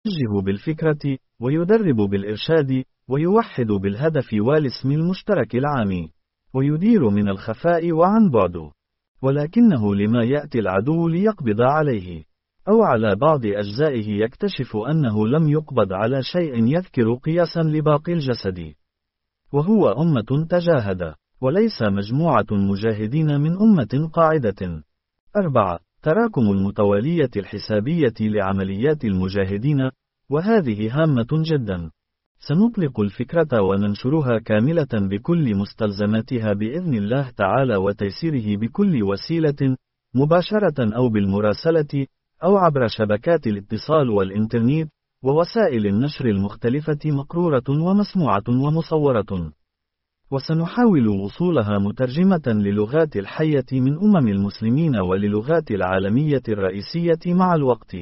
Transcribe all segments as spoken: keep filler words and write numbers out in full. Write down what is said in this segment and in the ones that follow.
يوجه بالفكرة، ويدرب بالإرشاد، ويوحد بالهدف والاسم المشترك العام، ويدير من الخفاء وعن بعد. ولكنه لما يأتي العدو ليقبض عليه أو على بعض أجزائه يكتشف أنه لم يقبض على شيء يذكر قياسا لباقي الجسد، وهو أمة تجاهد، وليس مجموعة مجاهدين من أمة قاعدة. أربعة. تراكم المتوالية الحسابية لعمليات المجاهدين، وهذه هامة جدا. سنطلق الفكرة وننشرها كاملة بكل مستلزماتها بإذن الله تعالى وتيسيره بكل وسيلة، مباشرة أو بالمراسلة، أو عبر شبكات الاتصال والإنترنت، ووسائل النشر المختلفة مقرورة ومسموعة ومصورة. وسنحاول وصولها مترجمة للغات الحية من أمم المسلمين وللغات العالمية الرئيسية مع الوقت.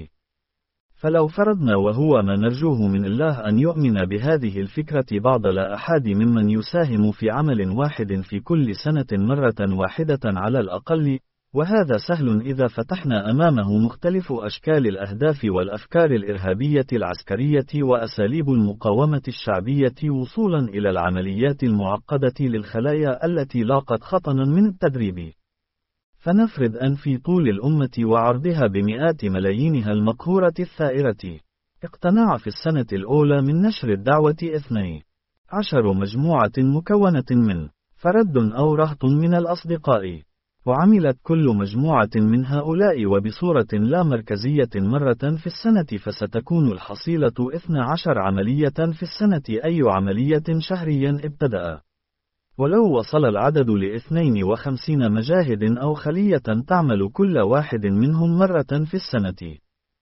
فلو فرضنا، وهو ما نرجوه من الله، أن يؤمن بهذه الفكرة بعض لا أحد ممن يساهم في عمل واحد في كل سنة مرة واحدة على الأقل، وهذا سهل إذا فتحنا أمامه مختلف أشكال الأهداف والأفكار الإرهابية العسكرية وأساليب المقاومة الشعبية وصولا إلى العمليات المعقدة للخلايا التي لاقت خطنا من التدريب. فنفرض أن في طول الأمة وعرضها بمئات ملايينها المقهورة الثائرة، اقتنع في السنة الأولى من نشر الدعوة اثني عشر مجموعة مكونة من فرد أو رهط من الأصدقاء، وعملت كل مجموعة من هؤلاء وبصورة لا مركزية مرة في السنة، فستكون الحصيلة اثنتا عشرة عملية في السنة، أي عملية شهريا ابتدأ. ولو وصل العدد لاثنين وخمسين مجاهد أو خلية تعمل كل واحد منهم مرة في السنة،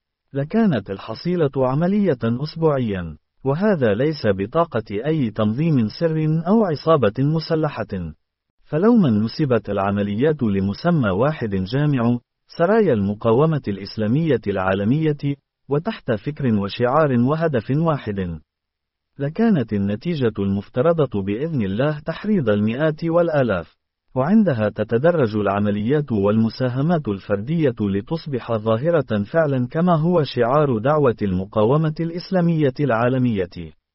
لكانت الحصيلة عملية أسبوعيا، وهذا ليس بطاقة أي تنظيم سر أو عصابة مسلحة. فلو من نسبت العمليات لمسمى واحد جامع، سرايا المقاومة الإسلامية العالمية، وتحت فكر وشعار وهدف واحد، لكانت النتيجة المفترضة بإذن الله تحريض المئات والآلاف، وعندها تتدرج العمليات والمساهمات الفردية لتصبح ظاهرة فعلا كما هو شعار دعوة المقاومة الإسلامية العالمية.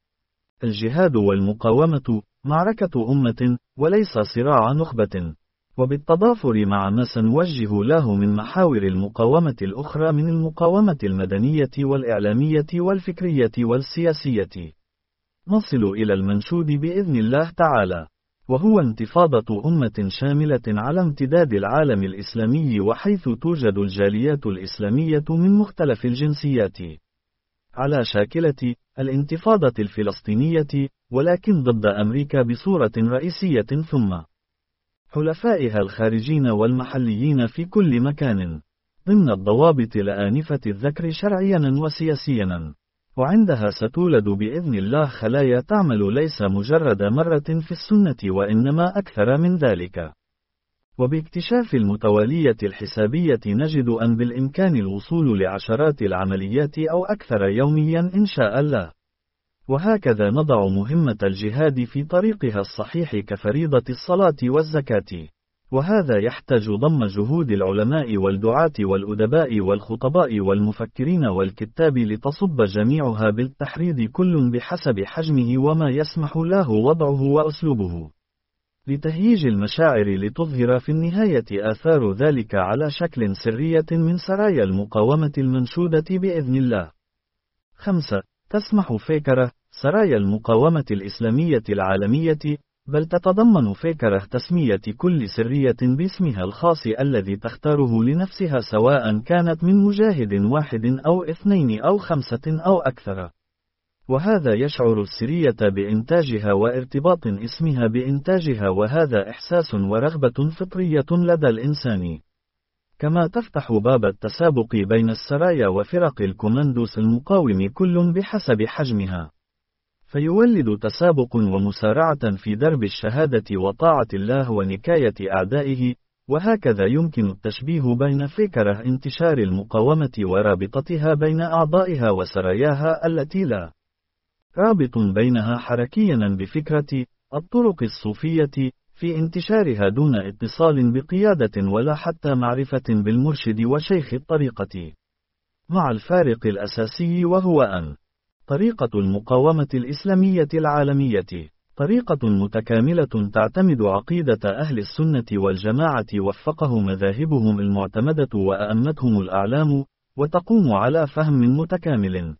الجهاد والمقاومة معركة أمة، وليس صراع نخبة. وبالتضافر مع ما سنوجه له من محاور المقاومة الأخرى من المقاومة المدنية والإعلامية والفكرية والسياسية، نصل إلى المنشود بإذن الله تعالى، وهو انتفاضة أمة شاملة على امتداد العالم الإسلامي، وحيث توجد الجاليات الإسلامية من مختلف الجنسيات، على شاكلة الانتفاضة الفلسطينية، ولكن ضد أمريكا بصورة رئيسية، ثم حلفائها الخارجين والمحليين في كل مكان، ضمن الضوابط لآنفة الذكر شرعيا وسياسيا. وعندها ستولد بإذن الله خلايا تعمل ليس مجرد مرة في السنة، وإنما أكثر من ذلك. وباكتشاف المتوالية الحسابية نجد أن بالإمكان الوصول لعشرات العمليات أو أكثر يوميا إن شاء الله. وهكذا نضع مهمة الجهاد في طريقها الصحيح كفريضة الصلاة والزكاة. وهذا يحتاج ضم جهود العلماء والدعاة والأدباء والخطباء والمفكرين والكتاب لتصب جميعها بالتحريض، كل بحسب حجمه وما يسمح له وضعه وأسلوبه، لتهييج المشاعر لتظهر في النهاية آثار ذلك على شكل سرية من سرايا المقاومة المنشودة بإذن الله. خمسة. تسمح فكرة سرايا المقاومة الإسلامية العالمية، بل تتضمن فكرة تسمية كل سرية باسمها الخاص الذي تختاره لنفسها، سواء كانت من مجاهد واحد أو اثنين أو خمسة أو أكثر. وهذا يشعر السرية بإنتاجها وارتباط اسمها بإنتاجها، وهذا إحساس ورغبة فطرية لدى الإنسان. كما تفتح باب التسابق بين السرايا وفرق الكوماندوس المقاوم كل بحسب حجمها، فيولد تسابق ومسارعة في درب الشهادة وطاعة الله ونكاية أعدائه. وهكذا يمكن التشبيه بين فكرة انتشار المقاومة ورابطتها بين أعضائها وسراياها التي لا رابط بينها حركيا بفكرة الطرق الصوفية في انتشارها دون اتصال بقيادة ولا حتى معرفة بالمرشد وشيخ الطريقة. مع الفارق الأساسي وهو أن طريقة المقاومة الإسلامية العالمية طريقة متكاملة تعتمد عقيدة أهل السنة والجماعة وفقه مذاهبهم المعتمدة وأئمتهم الأعلام، وتقوم على فهم متكامل.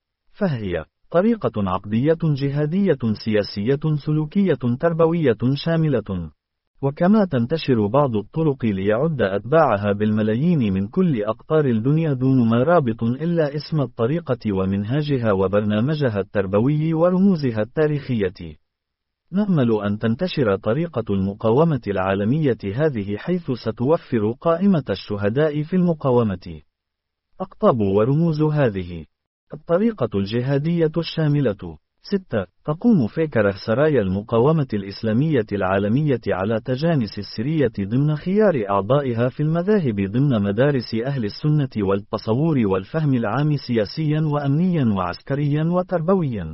فهي طريقة عقدية جهادية سياسية سلوكية تربوية شاملة. وكما تنتشر بعض الطرق ليعد أتباعها بالملايين من كل أقطار الدنيا دون ما رابط إلا اسم الطريقة ومنهاجها وبرنامجها التربوي ورموزها التاريخية. نأمل أن تنتشر طريقة المقاومة العالمية هذه حيث ستوفر قائمة الشهداء في المقاومة. أقطاب ورموز هذه الطريقة الجهادية الشاملة. ستة. تقوم فكرة سرايا المقاومة الإسلامية العالمية على تجانس السرية ضمن خيار أعضائها في المذاهب ضمن مدارس أهل السنة والتصور والفهم العام سياسيا وأمنيا وعسكريا وتربويا،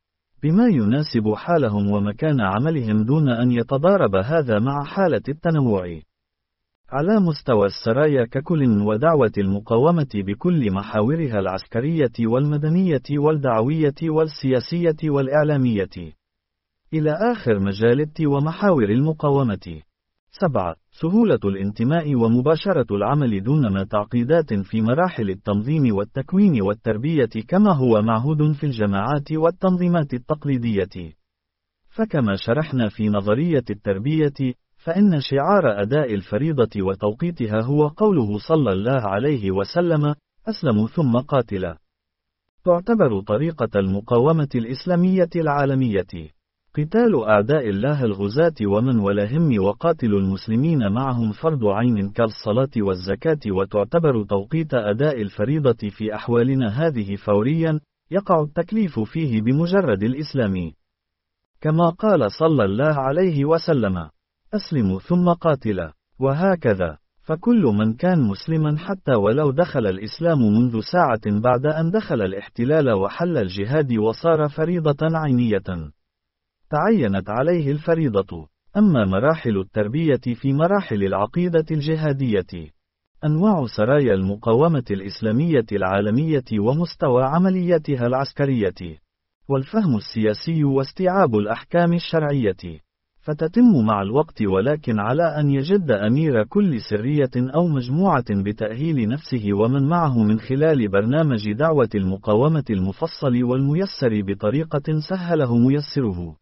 بما يناسب حالهم ومكان عملهم دون أن يتضارب هذا مع حالة التنوع على مستوى السرايا ككل ودعوة المقاومة بكل محاورها العسكرية والمدنية والدعوية والسياسية والإعلامية إلى آخر مجالات ومحاور المقاومة. سبعة. سهولة الانتماء ومباشرة العمل دون ما تعقيدات في مراحل التنظيم والتكوين والتربية كما هو معهود في الجماعات والتنظيمات التقليدية. فكما شرحنا في نظرية التربية، فإن شعار أداء الفريضة وتوقيتها هو قوله صلى الله عليه وسلم: أسلموا ثم قاتلا. تعتبر طريقة المقاومة الإسلامية العالمية قتال أعداء الله الغزاة ومن ولاهم وقاتل المسلمين معهم فرض عين كالصلاة والزكاة، وتعتبر توقيت أداء الفريضة في أحوالنا هذه فوريا يقع التكليف فيه بمجرد الإسلام، كما قال صلى الله عليه وسلم: أسلموا ثم قاتلا. وهكذا فكل من كان مسلما حتى ولو دخل الإسلام منذ ساعة بعد أن دخل الاحتلال وحل الجهاد وصار فريضة عينية تعينت عليه الفريضة. أما مراحل التربية في مراحل العقيدة الجهادية، أنواع سرايا المقاومة الإسلامية العالمية ومستوى عملياتها العسكرية والفهم السياسي واستيعاب الأحكام الشرعية، فتتم مع الوقت، ولكن على أن يجد أمير كل سرية أو مجموعة بتأهيل نفسه ومن معه من خلال برنامج دعوة المقاومة المفصل والميسر بطريقة سهله ميسره.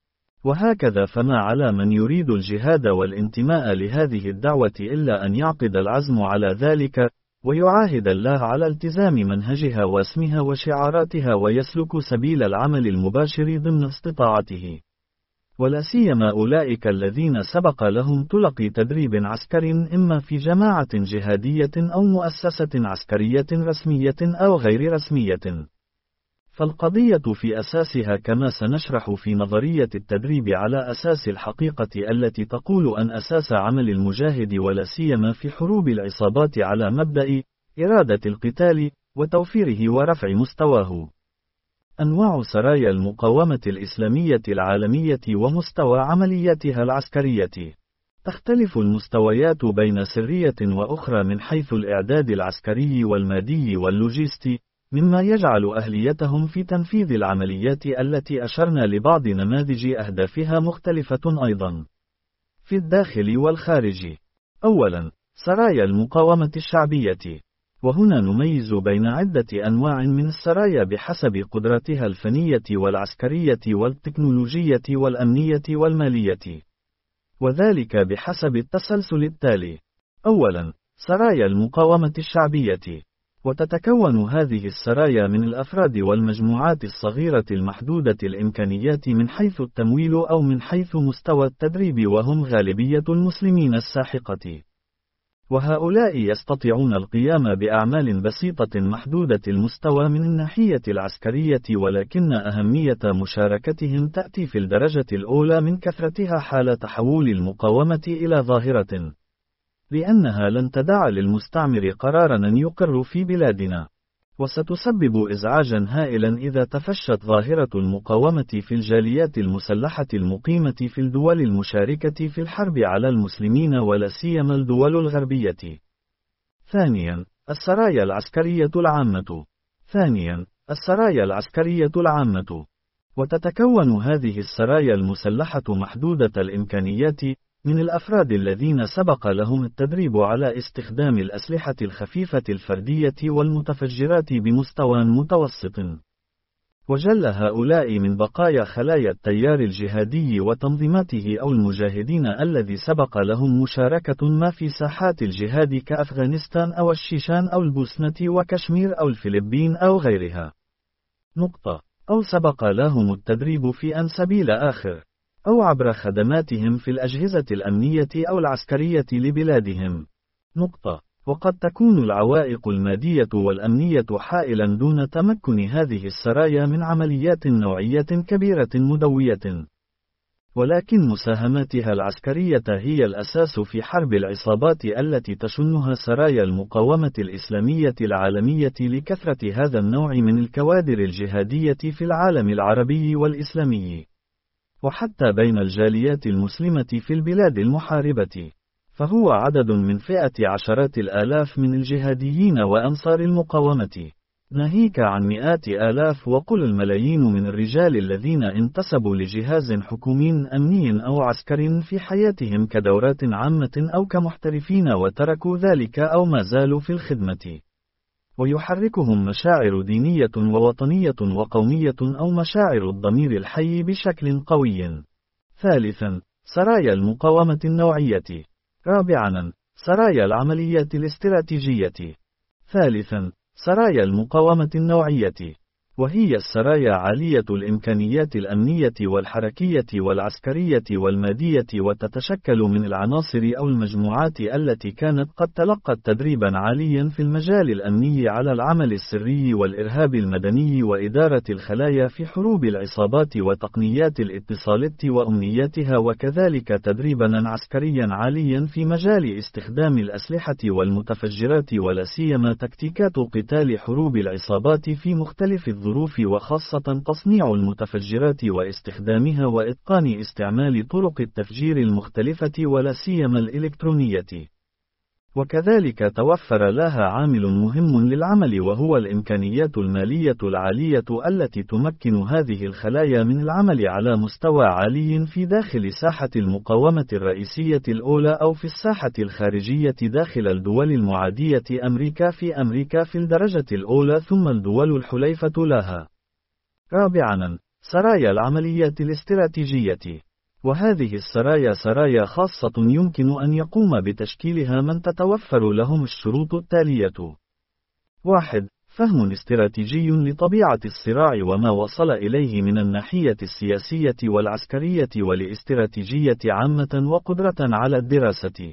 وهكذا فما على من يريد الجهاد والانتماء لهذه الدعوة إلا أن يعقد العزم على ذلك، ويعاهد الله على التزام منهجها واسمها وشعاراتها، ويسلك سبيل العمل المباشر ضمن استطاعته. ولا سيما أولئك الذين سبق لهم تلقي تدريب عسكري إما في جماعة جهادية أو مؤسسة عسكرية رسمية أو غير رسمية. فالقضية في أساسها كما سنشرح في نظرية التدريب على أساس الحقيقة التي تقول أن أساس عمل المجاهد ولا سيما في حروب العصابات على مبدأ إرادة القتال وتوفيره ورفع مستواه. أنواع سرايا المقاومة الإسلامية العالمية ومستوى عملياتها العسكرية. تختلف المستويات بين سرية وأخرى من حيث الإعداد العسكري والمادي واللوجستي، مما يجعل أهليتهم في تنفيذ العمليات التي أشرنا لبعض نماذج أهدافها مختلفة أيضا في الداخل والخارج. أولا، سرايا المقاومة الشعبية، وهنا نميز بين عدة أنواع من السرايا بحسب قدراتها الفنية والعسكرية والتكنولوجية والأمنية والمالية، وذلك بحسب التسلسل التالي. أولا، سرايا المقاومة الشعبية، وتتكون هذه السرايا من الأفراد والمجموعات الصغيرة المحدودة الإمكانيات من حيث التمويل أو من حيث مستوى التدريب، وهم غالبية المسلمين الساحقة. وهؤلاء يستطيعون القيام بأعمال بسيطة محدودة المستوى من الناحية العسكرية، ولكن أهمية مشاركتهم تأتي في الدرجة الأولى من كثرتها حال تحول المقاومة إلى ظاهرة، لأنها لن تدع للمستعمر قرارا أن يقر في بلادنا، وستسبب إزعاجا هائلا إذا تفشت ظاهرة المقاومة في الجاليات المسلحة المقيمة في الدول المشاركة في الحرب على المسلمين ولا سيما الدول الغربية. ثانيا، السرايا العسكرية العامة. ثانيا، السرايا العسكرية العامة. وتتكون هذه السرايا المسلحة محدودة الإمكانيات من الأفراد الذين سبق لهم التدريب على استخدام الأسلحة الخفيفة الفردية والمتفجرات بمستوى متوسط. وجل هؤلاء من بقايا خلايا التيار الجهادي وتنظيماته أو المجاهدين الذي سبق لهم مشاركة ما في ساحات الجهاد كأفغانستان أو الشيشان أو البوسنة وكشمير أو الفلبين أو غيرها. نقطة. أو سبق لهم التدريب في أن سبيل آخر، أو عبر خدماتهم في الأجهزة الأمنية أو العسكرية لبلادهم. نقطة. وقد تكون العوائق المادية والأمنية حائلا دون تمكن هذه السرايا من عمليات نوعية كبيرة مدوية. ولكن مساهماتها العسكرية هي الأساس في حرب العصابات التي تشنها سرايا المقاومة الإسلامية العالمية لكثرة هذا النوع من الكوادر الجهادية في العالم العربي والإسلامي، وحتى بين الجاليات المسلمة في البلاد المحاربة. فهو عدد من فئة عشرات الآلاف من الجهاديين وأنصار المقاومة، ناهيك عن مئات آلاف وقل الملايين من الرجال الذين انتسبوا لجهاز حكومي أمني أو عسكري في حياتهم كدورات عامة أو كمحترفين وتركوا ذلك أو ما زالوا في الخدمة. ويحركهم مشاعر دينية ووطنية وقومية أو مشاعر الضمير الحي بشكل قوي. ثالثا، سرايا المقاومة النوعية. رابعا، سرايا العمليات الاستراتيجية. ثالثا، سرايا المقاومة النوعية، وهي السرايا عالية الإمكانيات الأمنية والحركية والعسكرية والمادية، وتتشكل من العناصر أو المجموعات التي كانت قد تلقت تدريبا عاليا في المجال الأمني على العمل السري والإرهاب المدني وإدارة الخلايا في حروب العصابات وتقنيات الاتصالات وأمنياتها، وكذلك تدريبا عسكريا عاليا في مجال استخدام الأسلحة والمتفجرات ولا سيما تكتيكات قتال حروب العصابات في مختلف الظروف، وخاصة تصنيع المتفجرات واستخدامها وإتقان استعمال طرق التفجير المختلفة ولا سيما الإلكترونية. وكذلك توفر لها عامل مهم للعمل، وهو الإمكانيات المالية العالية التي تمكن هذه الخلايا من العمل على مستوى عالي في داخل ساحة المقاومة الرئيسية الأولى أو في الساحة الخارجية داخل الدول المعادية، أمريكا في أمريكا في الدرجة الأولى ثم الدول الحليفة لها. رابعا، سرايا العمليات الاستراتيجية. وهذه السرايا سرايا خاصة يمكن أن يقوم بتشكيلها من تتوفر لهم الشروط التالية. واحد. فهم استراتيجي لطبيعة الصراع وما وصل إليه من الناحية السياسية والعسكرية والاستراتيجية عامة، وقدرة على الدراسة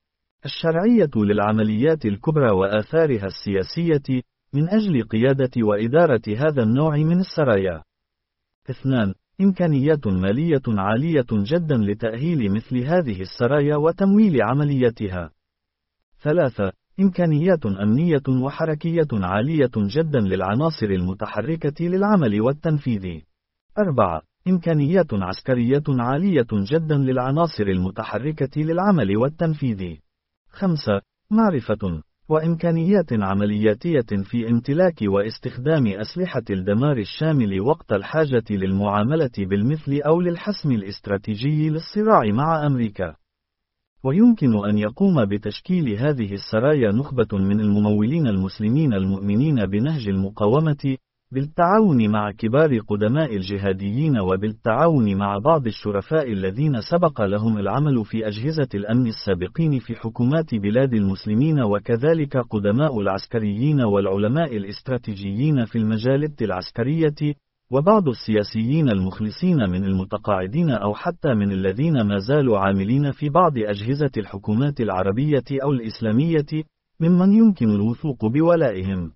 الشرعية للعمليات الكبرى وآثارها السياسية من أجل قيادة وإدارة هذا النوع من السرايا. اثنان. إمكانيات مالية عالية جدا لتأهيل مثل هذه السرايا وتمويل عملياتها. ثلاثة. إمكانيات أمنية وحركية عالية جدا للعناصر المتحركة للعمل والتنفيذ. أربعة. إمكانيات عسكرية عالية جدا للعناصر المتحركة للعمل والتنفيذ. خمسة. معرفة وإمكانيات عملياتية في امتلاك واستخدام أسلحة الدمار الشامل وقت الحاجة للمعاملة بالمثل أو للحسم الاستراتيجي للصراع مع أمريكا. ويمكن أن يقوم بتشكيل هذه السرايا نخبة من الممولين المسلمين المؤمنين بنهج المقاومة، بالتعاون مع كبار قدماء الجهاديين وبالتعاون مع بعض الشرفاء الذين سبق لهم العمل في أجهزة الأمن السابقين في حكومات بلاد المسلمين، وكذلك قدماء العسكريين والعلماء الاستراتيجيين في المجال العسكرية، وبعض السياسيين المخلصين من المتقاعدين أو حتى من الذين ما زالوا عاملين في بعض أجهزة الحكومات العربية أو الإسلامية، ممن يمكن الوثوق بولائهم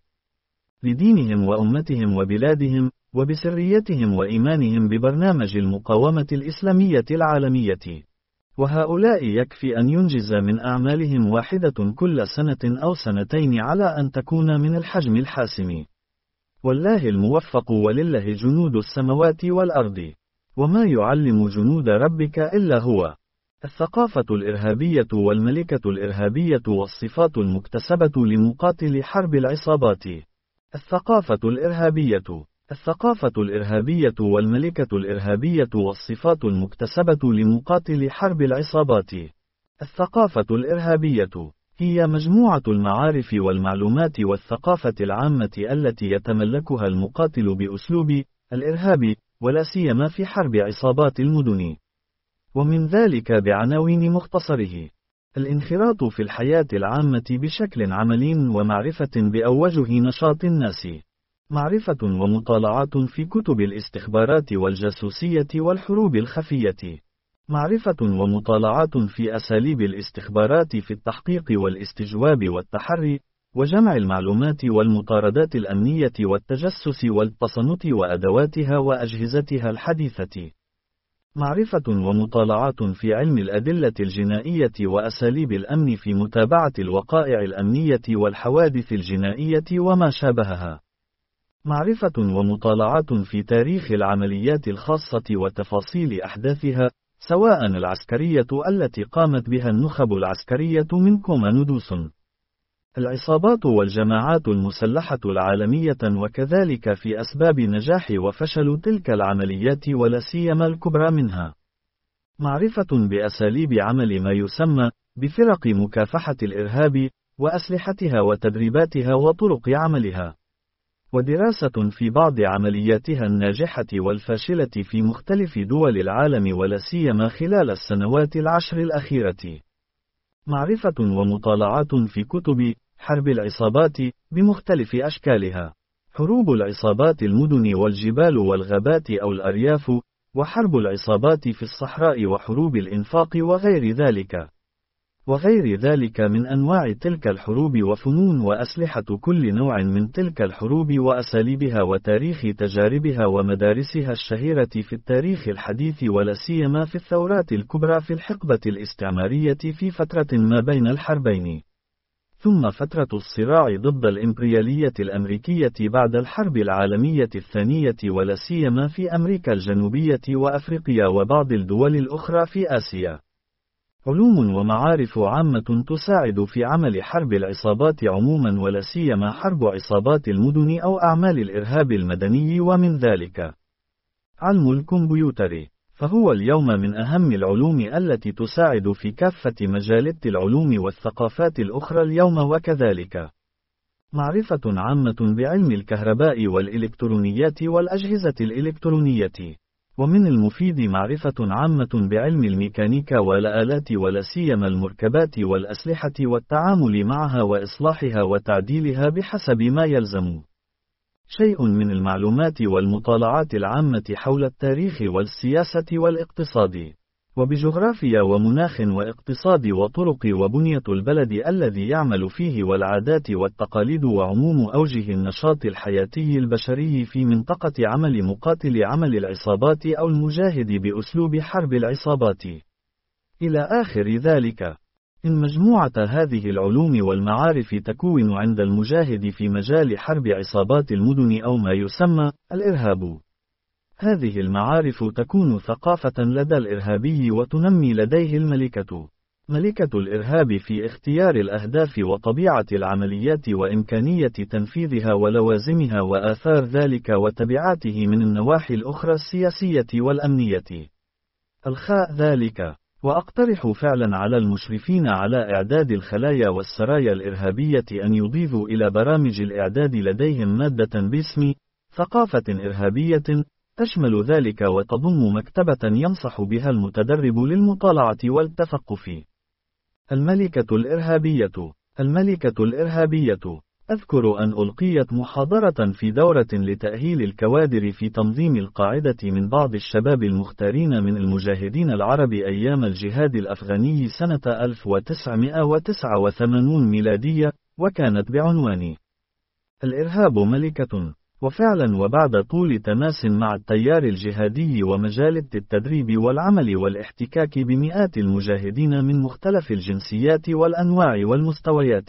لدينهم وأمتهم وبلادهم، وبسريتهم وإيمانهم ببرنامج المقاومة الإسلامية العالمية. وهؤلاء يكفي أن ينجز من أعمالهم واحدة كل سنة أو سنتين على أن تكون من الحجم الحاسم. والله الموفق، ولله جنود السماوات والأرض، وما يعلم جنود ربك إلا هو. الثقافة الإرهابية والملكة الإرهابية والصفات المكتسبة لمقاتل حرب العصابات. الثقافة الإرهابية. الثقافة الإرهابية والملكة الإرهابية والصفات المكتسبة لمقاتل حرب العصابات. الثقافة الإرهابية هي مجموعة المعارف والمعلومات والثقافة العامة التي يتملكها المقاتل بأسلوب الإرهاب، ولا سيما في حرب عصابات المدن. ومن ذلك بعناوين مختصره: الانخراط في الحياة العامة بشكل عملي ومعرفة بأوجه نشاط الناس، معرفة ومطالعات في كتب الاستخبارات والجاسوسية والحروب الخفية، معرفة ومطالعات في أساليب الاستخبارات في التحقيق والاستجواب والتحري، وجمع المعلومات والمطاردات الأمنية والتجسس والتصنت وأدواتها وأجهزتها الحديثة، معرفة ومطالعات في علم الأدلة الجنائية وأساليب الأمن في متابعة الوقائع الأمنية والحوادث الجنائية وما شابهها، معرفة ومطالعات في تاريخ العمليات الخاصة وتفاصيل أحداثها، سواء العسكرية التي قامت بها النخب العسكرية من كوماندوس، العصابات والجماعات المسلحة العالمية، وكذلك في أسباب نجاح وفشل تلك العمليات ولا سيما الكبرى منها، معرفة بأساليب عمل ما يسمى بفرق مكافحة الإرهاب وأسلحتها وتدريباتها وطرق عملها، ودراسة في بعض عملياتها الناجحة والفاشلة في مختلف دول العالم ولا سيما خلال السنوات العشر الأخيرة، معرفة ومطالعات في كتب حرب العصابات بمختلف أشكالها، حروب العصابات المدن والجبال والغابات أو الأرياف، وحرب العصابات في الصحراء وحروب الإنفاق وغير ذلك وغير ذلك من أنواع تلك الحروب وفنون وأسلحة كل نوع من تلك الحروب وأساليبها وتاريخ تجاربها ومدارسها الشهيرة في التاريخ الحديث ولا سيما في الثورات الكبرى في الحقبة الاستعمارية في فترة ما بين الحربين، ثم فترة الصراع ضد الإمبريالية الأمريكية بعد الحرب العالمية الثانية ولا سيما في أمريكا الجنوبية وأفريقيا وبعض الدول الأخرى في آسيا. علوم ومعارف عامة تساعد في عمل حرب العصابات عموما ولا سيما حرب عصابات المدن أو أعمال الإرهاب المدني، ومن ذلك علم الكمبيوتر، فهو اليوم من أهم العلوم التي تساعد في كافة مجالات العلوم والثقافات الأخرى اليوم، وكذلك معرفة عامة بعلم الكهرباء والإلكترونيات والأجهزة الإلكترونية. ومن المفيد معرفة عامة بعلم الميكانيكا والآلات ولا سيما المركبات والأسلحة والتعامل معها وإصلاحها وتعديلها بحسب ما يلزم. شيء من المعلومات والمطالعات العامة حول التاريخ والسياسة والاقتصاد، وبجغرافيا ومناخ واقتصاد وطرق وبنية البلد الذي يعمل فيه والعادات والتقاليد وعموم أوجه النشاط الحياتي البشري في منطقة عمل مقاتل عمل العصابات أو المجاهد بأسلوب حرب العصابات إلى آخر ذلك. إن مجموعة هذه العلوم والمعارف تكون عند المجاهد في مجال حرب عصابات المدن أو ما يسمى الإرهاب. هذه المعارف تكون ثقافة لدى الإرهابي وتنمي لديه الملكة ملكة الإرهاب في اختيار الأهداف وطبيعة العمليات وإمكانية تنفيذها ولوازمها وآثار ذلك وتبعاته من النواحي الأخرى السياسية والأمنية. الخاء ذلك. وأقترح فعلا على المشرفين على إعداد الخلايا والسرايا الإرهابية أن يضيفوا إلى برامج الإعداد لديهم مادة باسم ثقافة إرهابية تشمل ذلك وتضم مكتبة ينصح بها المتدرب للمطالعة والتثقف. الملكة الإرهابية. الملكة الإرهابية. أذكر أن ألقيت محاضرة في دورة لتأهيل الكوادر في تنظيم القاعدة من بعض الشباب المختارين من المجاهدين العرب أيام الجهاد الأفغاني سنة ألف وتسعمائة وتسعة وثمانين ميلادية، وكانت بعنوان الإرهاب ملكة. وفعلا وبعد طول تماس مع التيار الجهادي ومجال التدريب والعمل والاحتكاك بمئات المجاهدين من مختلف الجنسيات والأنواع والمستويات،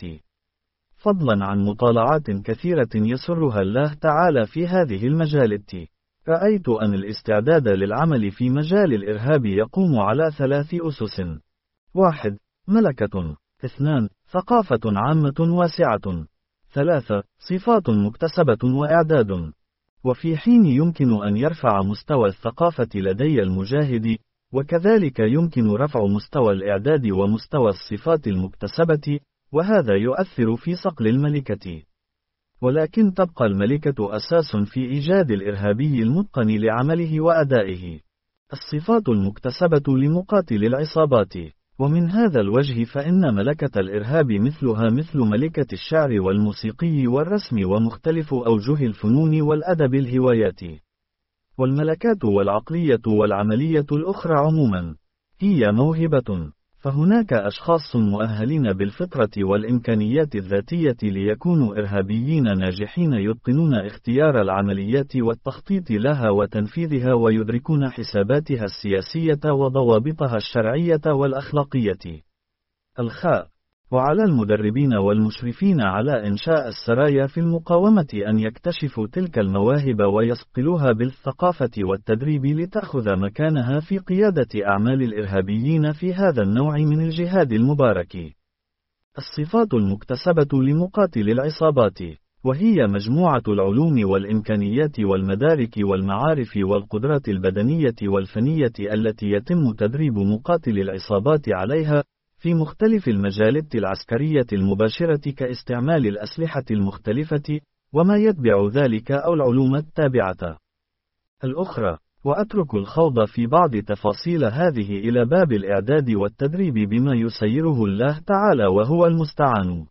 فضلا عن مطالعات كثيرة يسرها الله تعالى في هذه المجالات، رأيت أن الاستعداد للعمل في مجال الإرهاب يقوم على ثلاث أسس. واحد. ملكة. اثنان. ثقافة عامة واسعة. ثلاثة. صفات مكتسبة وإعداد. وفي حين يمكن أن يرفع مستوى الثقافة لدي المجاهد، وكذلك يمكن رفع مستوى الإعداد ومستوى الصفات المكتسبة، وهذا يؤثر في صقل الملكة. ولكن تبقى الملكة أساس في إيجاد الإرهابي المتقن لعمله وأدائه. الصفات المكتسبة لمقاتل العصابات. ومن هذا الوجه فإن ملكة الإرهاب مثلها مثل ملكة الشعر والموسيقي والرسم ومختلف أوجه الفنون والأدب الهوايات. والملكات والعقلية والعملية الأخرى عموما هي موهبة، فهناك أشخاص مؤهلين بالفطرة والإمكانيات الذاتية ليكونوا إرهابيين ناجحين يتقنون اختيار العمليات والتخطيط لها وتنفيذها ويدركون حساباتها السياسية وضوابطها الشرعية والأخلاقية. الخاء. وعلى المدربين والمشرفين على إنشاء السرايا في المقاومة أن يكتشفوا تلك المواهب ويصقلوها بالثقافة والتدريب لتأخذ مكانها في قيادة أعمال الإرهابيين في هذا النوع من الجهاد المبارك. الصفات المكتسبة لمقاتل العصابات، وهي مجموعة العلوم والإمكانيات والمدارك والمعارف والقدرات البدنية والفنية التي يتم تدريب مقاتل العصابات عليها في مختلف المجالات العسكرية المباشرة كاستعمال الأسلحة المختلفة وما يتبع ذلك أو العلوم التابعة الأخرى. وأترك الخوض في بعض تفاصيل هذه إلى باب الإعداد والتدريب بما يسيره الله تعالى وهو المستعان.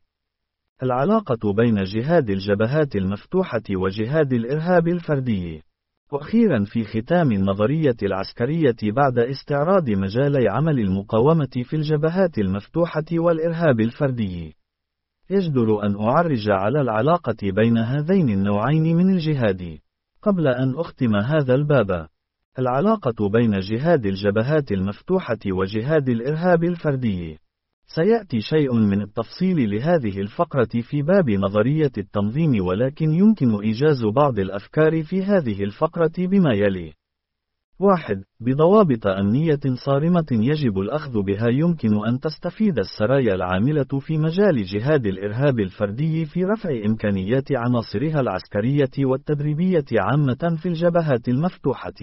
العلاقة بين جهاد الجبهات المفتوحة وجهاد الإرهاب الفردي. وأخيرا في ختام النظرية العسكرية بعد استعراض مجالي عمل المقاومة في الجبهات المفتوحة والإرهاب الفردي، يجدر أن أعرج على العلاقة بين هذين النوعين من الجهاد. قبل أن أختم هذا الباب، العلاقة بين جهاد الجبهات المفتوحة وجهاد الإرهاب الفردي. سيأتي شيء من التفصيل لهذه الفقرة في باب نظرية التنظيم، ولكن يمكن إيجاز بعض الأفكار في هذه الفقرة بما يلي. واحد. بضوابط أمنية صارمة يجب الأخذ بها يمكن أن تستفيد السرايا العاملة في مجال جهاد الإرهاب الفردي في رفع إمكانيات عناصرها العسكرية والتدريبية عامة في الجبهات المفتوحة.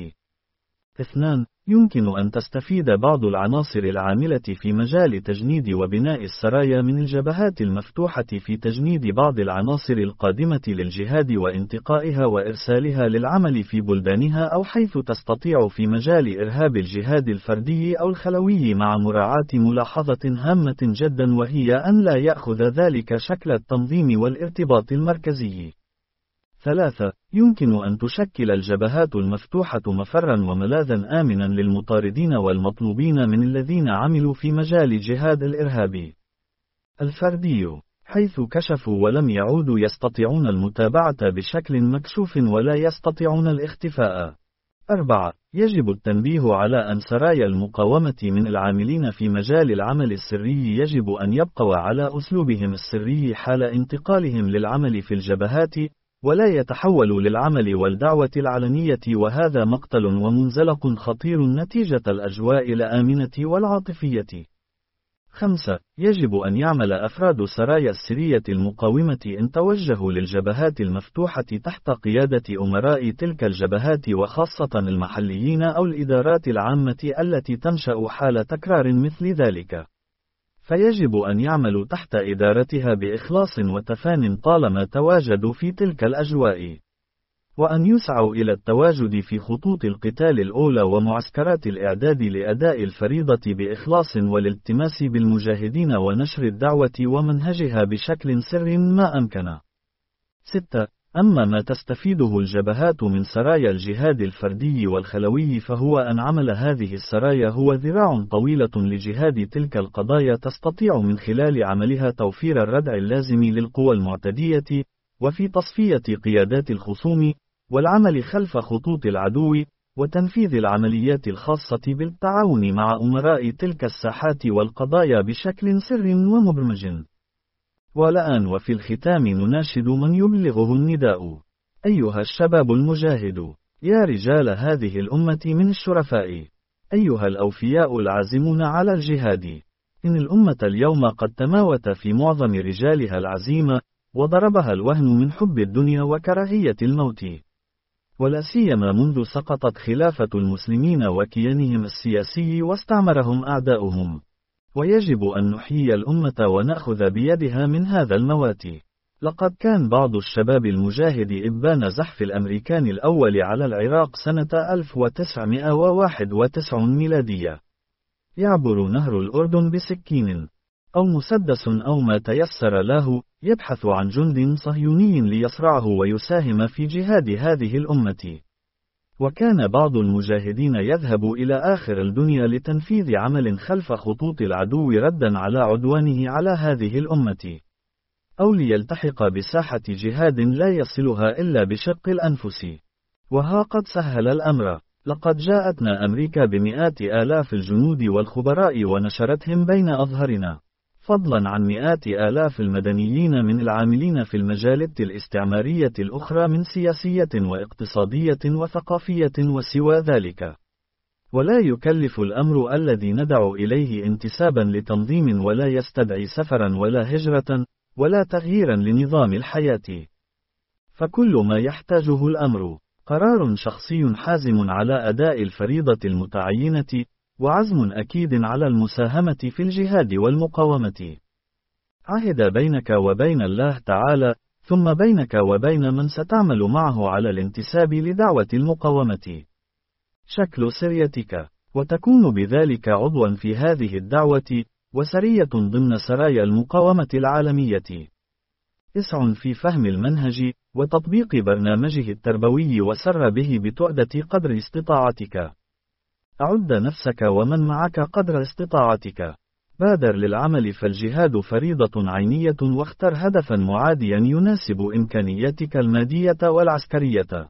اثنان. يمكن أن تستفيد بعض العناصر العاملة في مجال تجنيد وبناء السرايا من الجبهات المفتوحة في تجنيد بعض العناصر القادمة للجهاد وانتقائها وإرسالها للعمل في بلدانها أو حيث تستطيع في مجال إرهاب الجهاد الفردي أو الخلوي، مع مراعاة ملاحظة هامة جدا وهي أن لا يأخذ ذلك شكل التنظيم والارتباط المركزي. ثلاثة. يمكن أن تشكل الجبهات المفتوحة مفرا وملاذا آمنا للمطاردين والمطلوبين من الذين عملوا في مجال جهاد الإرهاب الفردي، حيث كشفوا ولم يعودوا يستطيعون المتابعة بشكل مكشوف ولا يستطيعون الاختفاء. أربعة. يجب التنبيه على أن سرايا المقاومة من العاملين في مجال العمل السري يجب أن يبقوا على أسلوبهم السري حال انتقالهم للعمل في الجبهات، ولا يتحول للعمل والدعوة العلنية، وهذا مقتل ومنزلق خطير نتيجة الأجواء الآمنة والعاطفية. خمسة. يجب أن يعمل أفراد سرايا السرية المقاومة إن توجهوا للجبهات المفتوحة تحت قيادة أمراء تلك الجبهات، وخاصة المحليين أو الإدارات العامة التي تنشأ حال تكرار مثل ذلك، فيجب أن يعملوا تحت إدارتها بإخلاص وتفان طالما تواجدوا في تلك الأجواء، وأن يسعوا إلى التواجد في خطوط القتال الأولى ومعسكرات الإعداد لأداء الفريضة بإخلاص والالتماس بالمجاهدين ونشر الدعوة ومنهجها بشكل سر ما أمكن. ستة. أما ما تستفيده الجبهات من سرايا الجهاد الفردي والخلوي فهو أن عمل هذه السرايا هو ذراع طويلة لجهاد تلك القضايا، تستطيع من خلال عملها توفير الردع اللازم للقوى المعتدية، وفي تصفية قيادات الخصوم، والعمل خلف خطوط العدو، وتنفيذ العمليات الخاصة بالتعاون مع أمراء تلك الساحات والقضايا بشكل سر ومبرمج. والآن وفي الختام نناشد من يبلغه النداء: أيها الشباب المجاهد، يا رجال هذه الأمة من الشرفاء، أيها الأوفياء العازمون على الجهاد، إن الأمة اليوم قد تماوت في معظم رجالها العزيمة، وضربها الوهن من حب الدنيا وكراهية الموت، ولا سيما منذ سقطت خلافة المسلمين وكيانهم السياسي واستعمرهم أعداؤهم. ويجب أن نحيي الأمة ونأخذ بيدها من هذا الموات. لقد كان بعض الشباب المجاهد إبان زحف الأمريكان الأول على العراق سنة ألف وتسعمائة وواحد وتسعين ميلادية، يعبر نهر الأردن بسكين أو مسدس أو ما تيسر له، يبحث عن جند صهيوني ليصرعه ويساهم في جهاد هذه الأمة. وكان بعض المجاهدين يذهب إلى آخر الدنيا لتنفيذ عمل خلف خطوط العدو ردا على عدوانه على هذه الأمة، أو ليلتحق بساحة جهاد لا يصلها إلا بشق الأنفس. وها قد سهل الأمر، لقد جاءتنا أمريكا بمئات آلاف الجنود والخبراء ونشرتهم بين أظهرنا، فضلا عن مئات آلاف المدنيين من العاملين في المجالات الاستعمارية الأخرى من سياسية واقتصادية وثقافية وسوى ذلك. ولا يكلف الأمر الذي ندعو إليه انتسابا لتنظيم ولا يستدعي سفرا ولا هجرة ولا تغييرا لنظام الحياة، فكل ما يحتاجه الأمر قرار شخصي حازم على أداء الفريضة المتعينة، وعزم أكيد على المساهمة في الجهاد والمقاومة. عهد بينك وبين الله تعالى، ثم بينك وبين من ستعمل معه على الانتساب لدعوة المقاومة، شكل سريتك، وتكون بذلك عضوا في هذه الدعوة، وسرية ضمن سرايا المقاومة العالمية. اسع في فهم المنهج وتطبيق برنامجه التربوي وسر به بتؤدة قدر استطاعتك. أعد نفسك ومن معك قدر استطاعتك. بادر للعمل فالجهاد فريضة عينية، واختر هدفا معاديا يناسب إمكانياتك المادية والعسكرية.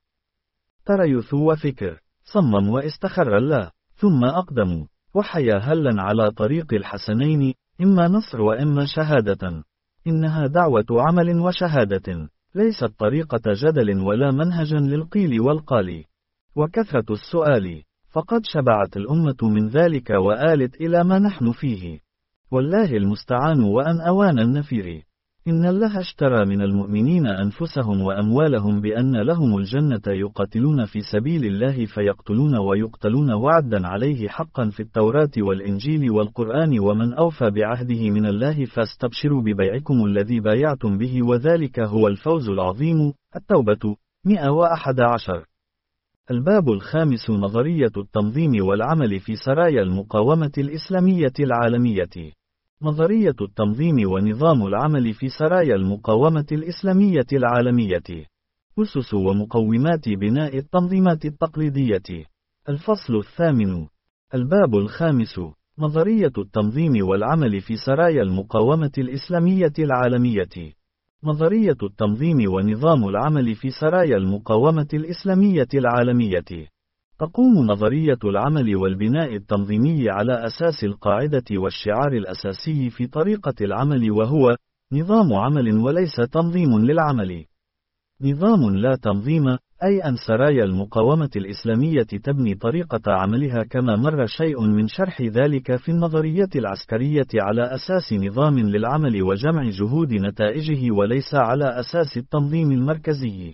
تريث وفكر، صمم واستخر الله، ثم أقدم، وحيا هلا على طريق الحسنين، إما نصر وإما شهادة. إنها دعوة عمل وشهادة، ليست طريقة جدل ولا منهجا للقيل والقال وكثرة السؤال، فقد شبعت الأمة من ذلك وآلت إلى ما نحن فيه، والله المستعان وأن أوان النفير. إن الله اشترى من المؤمنين أنفسهم وأموالهم بأن لهم الجنة، يقاتلون في سبيل الله فيقتلون ويقتلون وعدا عليه حقا في التوراة والإنجيل والقرآن، ومن أوفى بعهده من الله فاستبشروا ببيعكم الذي بايعتم به، وذلك هو الفوز العظيم. التوبة مئة وأحد عشر. الباب الخامس، نظرية التنظيم والعمل في سرايا المقاومة الإسلامية العالمية. نظرية التنظيم ونظام العمل في سرايا المقاومة الإسلامية العالمية. أسس ومقومات بناء التنظيمات التقليدية. الفصل الثامن. الباب الخامس، نظرية التنظيم والعمل في سرايا المقاومة الإسلامية العالمية. نظرية التنظيم ونظام العمل في سرايا المقاومة الإسلامية العالمية. تقوم نظرية العمل والبناء التنظيمي على أساس القاعدة والشعار الأساسي في طريقة العمل، وهو نظام عمل وليس تنظيم للعمل. نظام لا تنظيم، أي أن سرايا المقاومة الإسلامية تبني طريقة عملها كما مر شيء من شرح ذلك في النظرية العسكرية على أساس نظام للعمل وجمع جهود نتائجه، وليس على أساس التنظيم المركزي.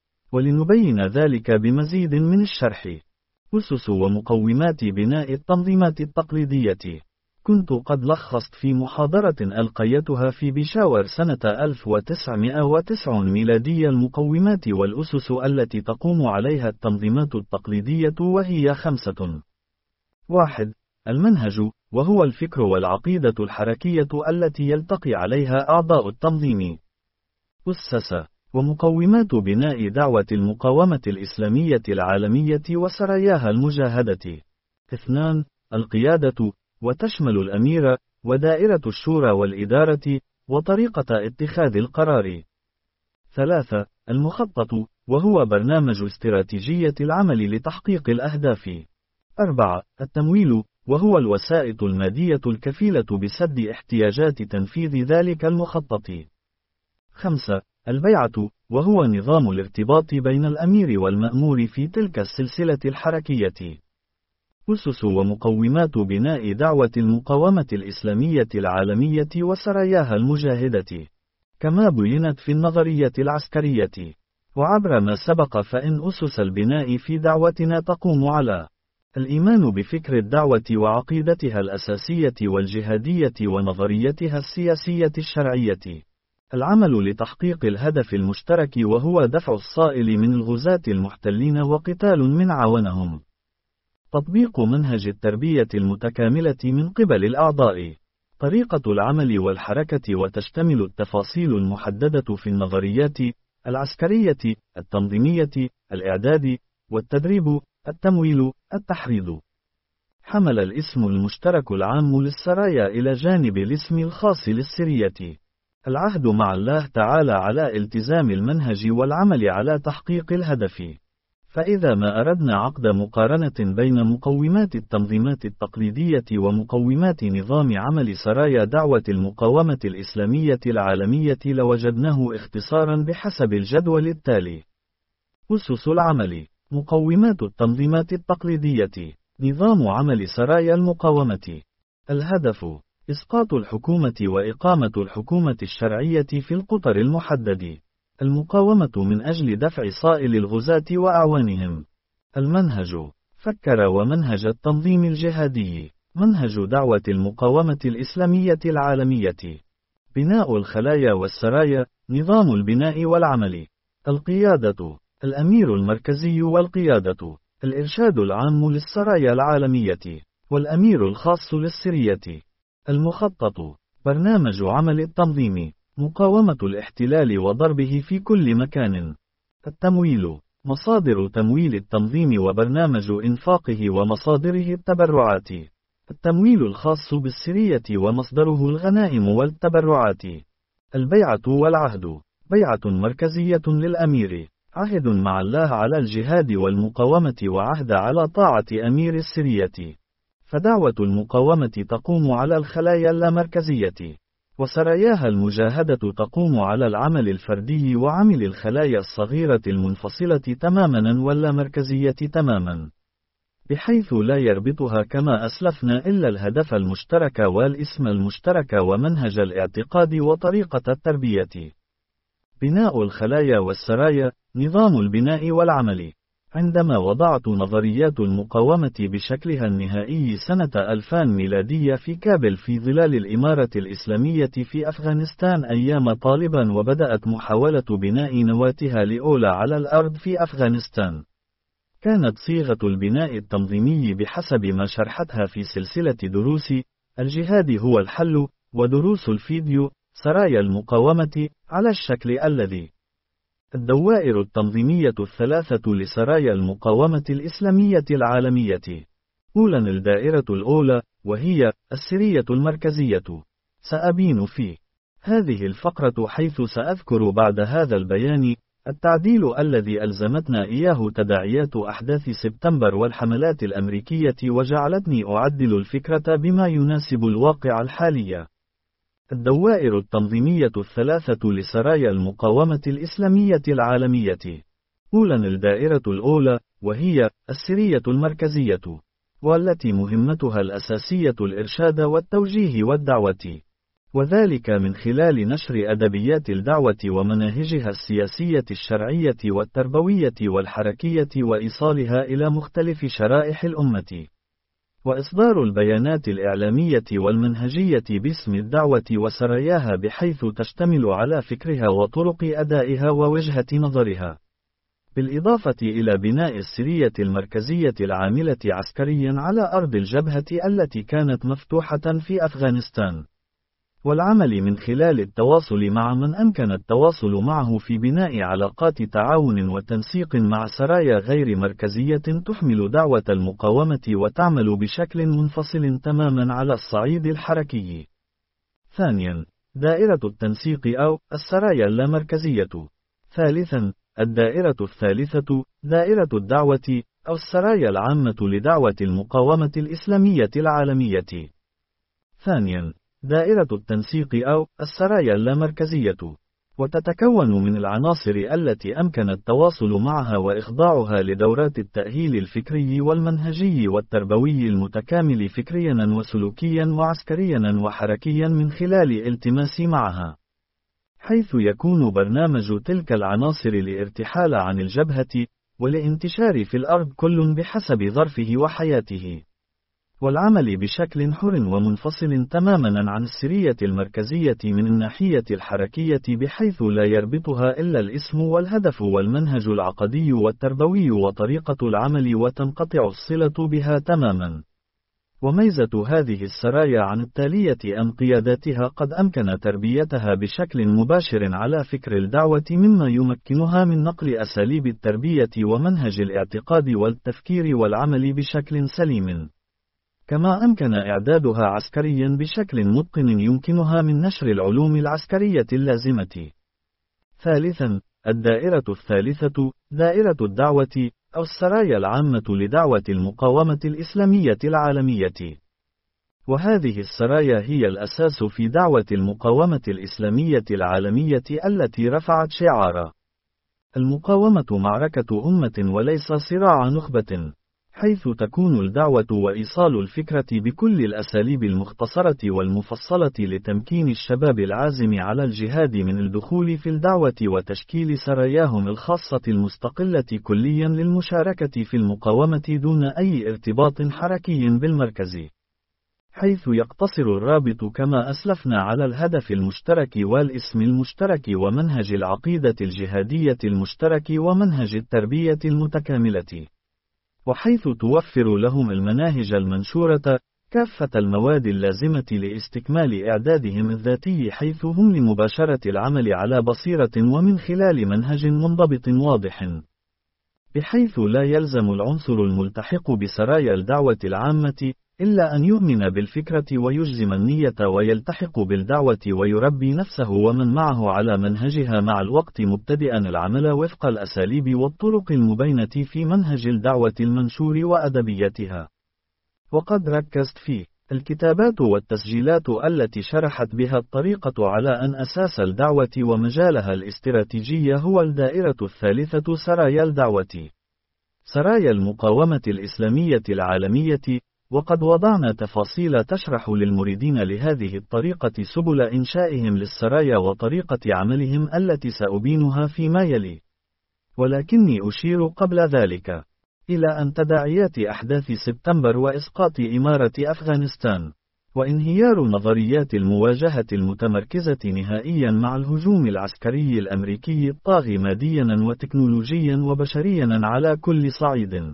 ولنبين ذلك بمزيد من الشرح. أسس ومقومات بناء التنظيمات التقليدية. كنت قد لخصت في محاضرة ألقيتها في بيشاور سنة ألف وتسعمائة وتسعين ميلادية المقومات والأسس التي تقوم عليها التنظيمات التقليدية، وهي خمسة. واحد. المنهج، وهو الفكر والعقيدة الحركية التي يلتقي عليها أعضاء التنظيم. أسس ومقومات بناء دعوة المقاومة الإسلامية العالمية وسراياها المجاهدة. اثنان. القيادة، وتشمل الأمير ودائرة الشورى والإدارة وطريقة اتخاذ القرار. ثلاثة. المخطط، وهو برنامج استراتيجية العمل لتحقيق الأهداف. أربعة. التمويل، وهو الوسائط المادية الكفيلة بسد احتياجات تنفيذ ذلك المخطط. خمسة. البيعة، وهو نظام الارتباط بين الأمير والمأمور في تلك السلسلة الحركية. أسس ومقومات بناء دعوة المقاومة الإسلامية العالمية وسراياها المجاهدة، كما بينت في النظرية العسكرية. وعبر ما سبق فإن أسس البناء في دعوتنا تقوم على الإيمان بفكر الدعوة وعقيدتها الأساسية والجهادية ونظريتها السياسية الشرعية، العمل لتحقيق الهدف المشترك وهو دفع الصائل من الغزاة المحتلين وقتال من عاونهم، تطبيق منهج التربية المتكاملة من قبل الأعضاء، طريقة العمل والحركة، وتشتمل التفاصيل المحددة في النظريات العسكرية، التنظيمية، الإعداد والتدريب، التمويل، التحريض. حمل الاسم المشترك العام للسرايا إلى جانب الاسم الخاص للسرية العهد مع الله تعالى على التزام المنهج والعمل على تحقيق الهدف. فإذا ما أردنا عقد مقارنة بين مقومات التنظيمات التقليدية ومقومات نظام عمل سرايا دعوة المقاومة الإسلامية العالمية لوجدناه اختصارا بحسب الجدول التالي: أسس العمل، مقومات التنظيمات التقليدية، نظام عمل سرايا المقاومة. الهدف: إسقاط الحكومة وإقامة الحكومة الشرعية في القطر المحدد. المقاومة من أجل دفع صائل الغزاة وأعوانهم. المنهج: فكر ومنهج التنظيم الجهادي، منهج دعوة المقاومة الإسلامية العالمية. بناء الخلايا والسرايا، نظام البناء والعمل. القيادة: الأمير المركزي والقيادة، الإرشاد العام للسرايا العالمية، والأمير الخاص للسرية. المخطط: برنامج عمل التنظيم، مقاومة الاحتلال وضربه في كل مكان. التمويل: مصادر تمويل التنظيم وبرنامج إنفاقه ومصادره التبرعات. التمويل الخاص بالسرية ومصدره الغنائم والتبرعات. البيعة والعهد: بيعة مركزية للأمير، عهد مع الله على الجهاد والمقاومة وعهد على طاعة أمير السرية. فدعوة المقاومة تقوم على الخلايا اللامركزية، وسراياها المجاهدة تقوم على العمل الفردي وعمل الخلايا الصغيرة المنفصلة تماما واللامركزية تماما، بحيث لا يربطها كما أسلفنا إلا الهدف المشترك والاسم المشترك ومنهج الاعتقاد وطريقة التربية. بناء الخلايا والسرايا، نظام البناء والعمل. عندما وضعت نظريات المقاومة بشكلها النهائي سنة ألفين ميلادية في كابل في ظلال الإمارة الإسلامية في أفغانستان أيام طالبان، وبدأت محاولة بناء نواتها الأولى على الأرض في أفغانستان، كانت صيغة البناء التنظيمي بحسب ما شرحتها في سلسلة دروس الجهاد هو الحل ودروس الفيديو سرايا المقاومة على الشكل الذي: الدوائر التنظيمية الثلاثة لسرايا المقاومة الإسلامية العالمية. أولاً الدائرة الأولى، وهي السرية المركزية. سأبين في هذه الفقرة حيث سأذكر بعد هذا البيان التعديل الذي ألزمتنا إياه تداعيات أحداث سبتمبر والحملات الأمريكية، وجعلتني أعدل الفكرة بما يناسب الواقع الحالي. الدوائر التنظيمية الثلاثة لسرايا المقاومة الإسلامية العالمية. أولاً الدائرة الأولى، وهي السرية المركزية، والتي مهمتها الأساسية الإرشاد والتوجيه والدعوة، وذلك من خلال نشر أدبيات الدعوة ومناهجها السياسية الشرعية والتربوية والحركية وإيصالها إلى مختلف شرائح الأمة، وإصدار البيانات الإعلامية والمنهجية باسم الدعوة وسراياها بحيث تشتمل على فكرها وطرق أدائها ووجهة نظرها، بالإضافة إلى بناء السرية المركزية العاملة عسكريا على أرض الجبهة التي كانت مفتوحة في أفغانستان، والعمل من خلال التواصل مع من أمكن التواصل معه في بناء علاقات تعاون وتنسيق مع سرايا غير مركزية تحمل دعوة المقاومة وتعمل بشكل منفصل تماما على الصعيد الحركي. ثانيا، دائرة التنسيق أو السرايا اللامركزية. ثالثا، الدائرة الثالثة، دائرة الدعوة أو السرايا العامة لدعوة المقاومة الإسلامية العالمية. ثانيا، دائرة التنسيق أو السرايا اللامركزية. وتتكون من العناصر التي أمكن التواصل معها وإخضاعها لدورات التأهيل الفكري والمنهجي والتربوي المتكامل فكريا وسلوكيا وعسكريا وحركيا من خلال الالتماس معها، حيث يكون برنامج تلك العناصر لارتحال عن الجبهة والانتشار في الأرض كل بحسب ظرفه وحياته، والعمل بشكل حر ومنفصل تماما عن السرية المركزية من الناحية الحركية، بحيث لا يربطها إلا الاسم والهدف والمنهج العقدي والتربوي وطريقة العمل، وتنقطع الصلة بها تماما. وميزة هذه السرايا عن التالية أن قياداتها قد أمكن تربيتها بشكل مباشر على فكر الدعوة، مما يمكنها من نقل أساليب التربية ومنهج الاعتقاد والتفكير والعمل بشكل سليم. كما أمكن إعدادها عسكريا بشكل متقن يمكنها من نشر العلوم العسكرية اللازمة. ثالثا، الدائرة الثالثة، دائرة الدعوة، أو السرايا العامة لدعوة المقاومة الإسلامية العالمية. وهذه السرايا هي الأساس في دعوة المقاومة الإسلامية العالمية التي رفعت شعار المقاومة معركة أمة وليس صراع نخبة، حيث تكون الدعوة وإيصال الفكرة بكل الأساليب المختصرة والمفصلة لتمكين الشباب العازم على الجهاد من الدخول في الدعوة وتشكيل سراياهم الخاصة المستقلة كليا للمشاركة في المقاومة دون أي ارتباط حركي بالمركز، حيث يقتصر الرابط كما أسلفنا على الهدف المشترك والاسم المشترك ومنهج العقيدة الجهادية المشترك ومنهج التربية المتكاملة، وحيث توفر لهم المناهج المنشورة كافة المواد اللازمة لاستكمال إعدادهم الذاتي، حيث هم لمباشرة العمل على بصيرة ومن خلال منهج منضبط واضح، بحيث لا يلزم العنصر الملتحق بسرايا الدعوة العامة إلا أن يؤمن بالفكرة ويجزم النية ويلتحق بالدعوة ويربي نفسه ومن معه على منهجها، مع الوقت مبتدئا العمل وفق الأساليب والطرق المبينة في منهج الدعوة المنشور وأدبيتها. وقد ركزت في الكتابات والتسجيلات التي شرحت بها الطريقة على أن أساس الدعوة ومجالها الاستراتيجي هو الدائرة الثالثة، سرايا الدعوة، سرايا المقاومة الإسلامية العالمية. وقد وضعنا تفاصيل تشرح للمريدين لهذه الطريقة سبل إنشائهم للسرايا وطريقة عملهم التي سأبينها فيما يلي، ولكني أشير قبل ذلك إلى أن تداعيات أحداث سبتمبر وإسقاط إمارة أفغانستان وانهيار نظريات المواجهة المتمركزة نهائيا مع الهجوم العسكري الأمريكي الطاغي ماديا وتكنولوجيا وبشريا على كل صعيد،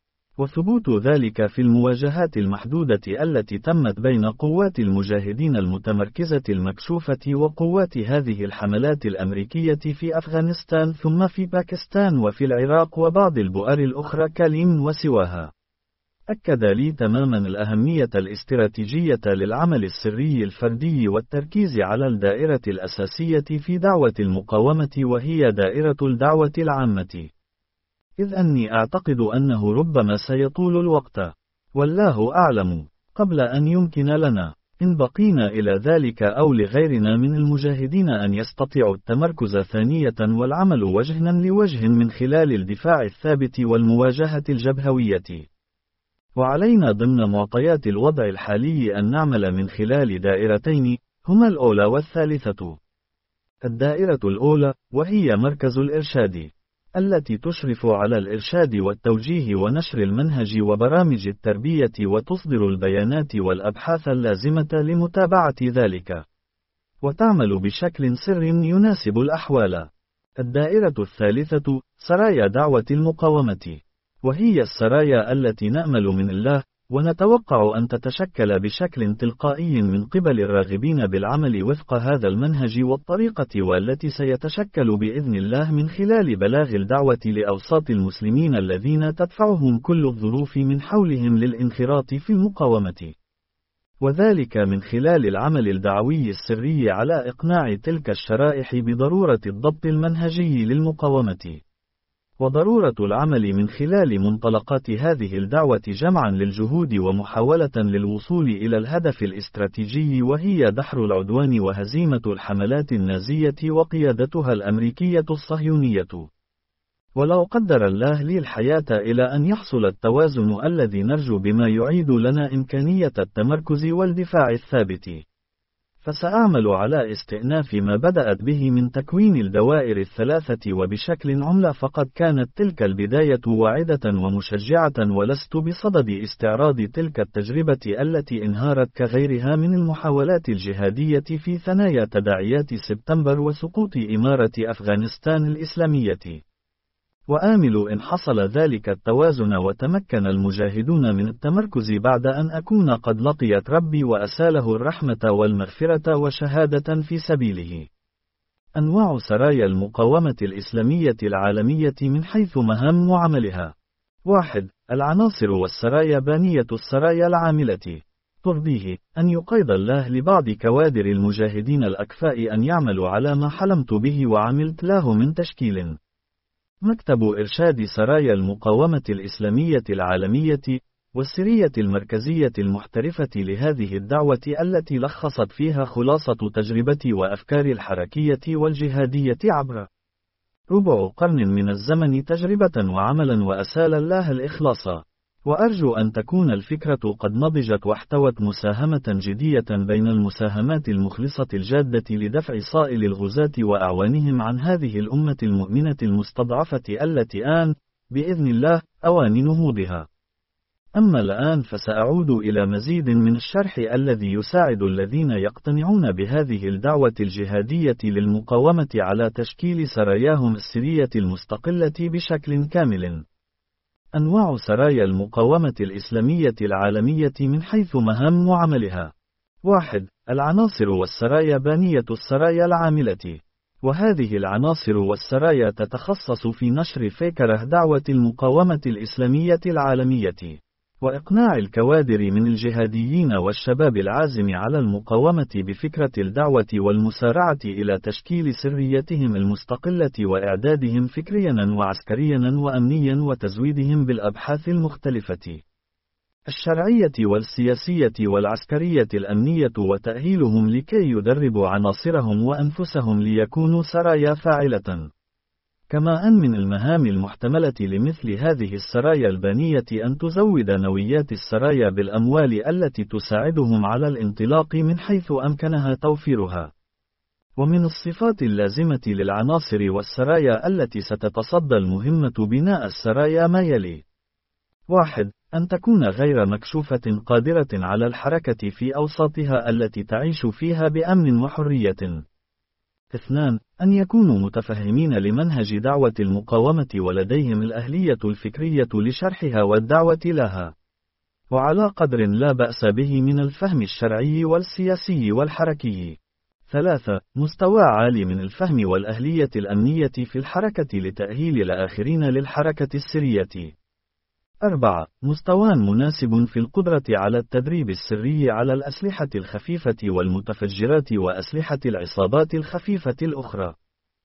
وثبوت ذلك في المواجهات المحدودة التي تمت بين قوات المجاهدين المتمركزة المكشوفة وقوات هذه الحملات الأمريكية في أفغانستان ثم في باكستان وفي العراق وبعض البؤر الأخرى كاليمن وسواها، أكد لي تماما الأهمية الاستراتيجية للعمل السري الفردي والتركيز على الدائرة الأساسية في دعوة المقاومة، وهي دائرة الدعوة العامة، إذ أني أعتقد أنه ربما سيطول الوقت والله أعلم قبل أن يمكن لنا إن بقينا إلى ذلك أو لغيرنا من المجاهدين أن يستطيعوا التمركز ثانية والعمل وجها لوجه من خلال الدفاع الثابت والمواجهة الجبهوية. وعلينا ضمن معطيات الوضع الحالي أن نعمل من خلال دائرتين هما الأولى والثالثة. الدائرة الأولى وهي مركز الإرشاد، التي تشرف على الإرشاد والتوجيه ونشر المنهج وبرامج التربية وتصدر البيانات والأبحاث اللازمة لمتابعة ذلك، وتعمل بشكل سر يناسب الأحوال. الدائرة الثالثة سرايا دعوة المقاومة، وهي السرايا التي نأمل من الله ونتوقع أن تتشكل بشكل تلقائي من قبل الراغبين بالعمل وفق هذا المنهج والطريقة، والتي سيتشكل بإذن الله من خلال بلاغ الدعوة لأوساط المسلمين الذين تدفعهم كل الظروف من حولهم للانخراط في المقاومة، وذلك من خلال العمل الدعوي السري على إقناع تلك الشرائح بضرورة الضبط المنهجي للمقاومة. وضرورة العمل من خلال منطلقات هذه الدعوة جمعا للجهود ومحاولة للوصول إلى الهدف الاستراتيجي، وهي دحر العدوان وهزيمة الحملات النازية وقيادتها الأمريكية الصهيونية. ولو قدر الله لي الحياة إلى أن يحصل التوازن الذي نرجو بما يعيد لنا إمكانية التمركز والدفاع الثابت، فسأعمل على استئناف ما بدأت به من تكوين الدوائر الثلاثة وبشكل عملة. فقد كانت تلك البداية واعدة ومشجعة، ولست بصدد استعراض تلك التجربة التي انهارت كغيرها من المحاولات الجهادية في ثنايا تداعيات سبتمبر وسقوط إمارة أفغانستان الإسلامية. وآمل إن حصل ذلك التوازن وتمكن المجاهدون من التمركز بعد أن أكون قد لقيت ربي وأساله الرحمة والمغفرة وشهادة في سبيله. أنواع سرايا المقاومة الإسلامية العالمية من حيث مهام وعملها. واحد. العناصر والسرايا. بانية السرايا العاملة ترضيه أن يقيض الله لبعض كوادر المجاهدين الأكفاء أن يعملوا على ما حلمت به وعملت له من تشكيل. مكتب إرشاد سرايا المقاومة الإسلامية العالمية، والسرية المركزية المحترفة لهذه الدعوة التي لخصت فيها خلاصة تجربتي وأفكار الحركية والجهادية عبر ربع قرن من الزمن، تجربة وعملا وأسال الله الإخلاص. وأرجو أن تكون الفكرة قد نضجت واحتوت مساهمة جدية بين المساهمات المخلصة الجادة لدفع صائل الغزاة وأعوانهم عن هذه الأمة المؤمنة المستضعفة التي آن بإذن الله أوان نهوضها. أما الآن فسأعود إلى مزيد من الشرح الذي يساعد الذين يقتنعون بهذه الدعوة الجهادية للمقاومة على تشكيل سراياهم السرية المستقلة بشكل كامل. أنواع سرايا المقاومة الإسلامية العالمية من حيث مهام وعملها. واحد. العناصر والسرايا. بانية السرايا العاملة. وهذه العناصر والسرايا تتخصص في نشر فكرة دعوة المقاومة الإسلامية العالمية، وإقناع الكوادر من الجهاديين والشباب العازم على المقاومة بفكرة الدعوة والمسارعة إلى تشكيل سريتهم المستقلة وإعدادهم فكريا وعسكريا وأمنيا وتزويدهم بالأبحاث المختلفة الشرعية والسياسية والعسكرية الأمنية، وتأهيلهم لكي يدربوا عناصرهم وأنفسهم ليكونوا سرايا فاعلة. كما أن من المهام المحتملة لمثل هذه السرايا البانية أن تزود نويات السرايا بالأموال التي تساعدهم على الانطلاق من حيث أمكنها توفيرها. ومن الصفات اللازمة للعناصر والسرايا التي ستتصدى المهمة بناء السرايا ما يلي. واحد. أن تكون غير مكشوفة، قادرة على الحركة في أوساطها التي تعيش فيها بأمن وحرية. اثنان. أن يكونوا متفهمين لمنهج دعوة المقاومة ولديهم الأهلية الفكرية لشرحها والدعوة لها، وعلى قدر لا بأس به من الفهم الشرعي والسياسي والحركي. ثلاثة. مستوى عالي من الفهم والأهلية الأمنية في الحركة لتأهيل الآخرين للحركة السرية. أربعة. مستوى مناسب في القدرة على التدريب السري على الأسلحة الخفيفة والمتفجرات وأسلحة العصابات الخفيفة الأخرى.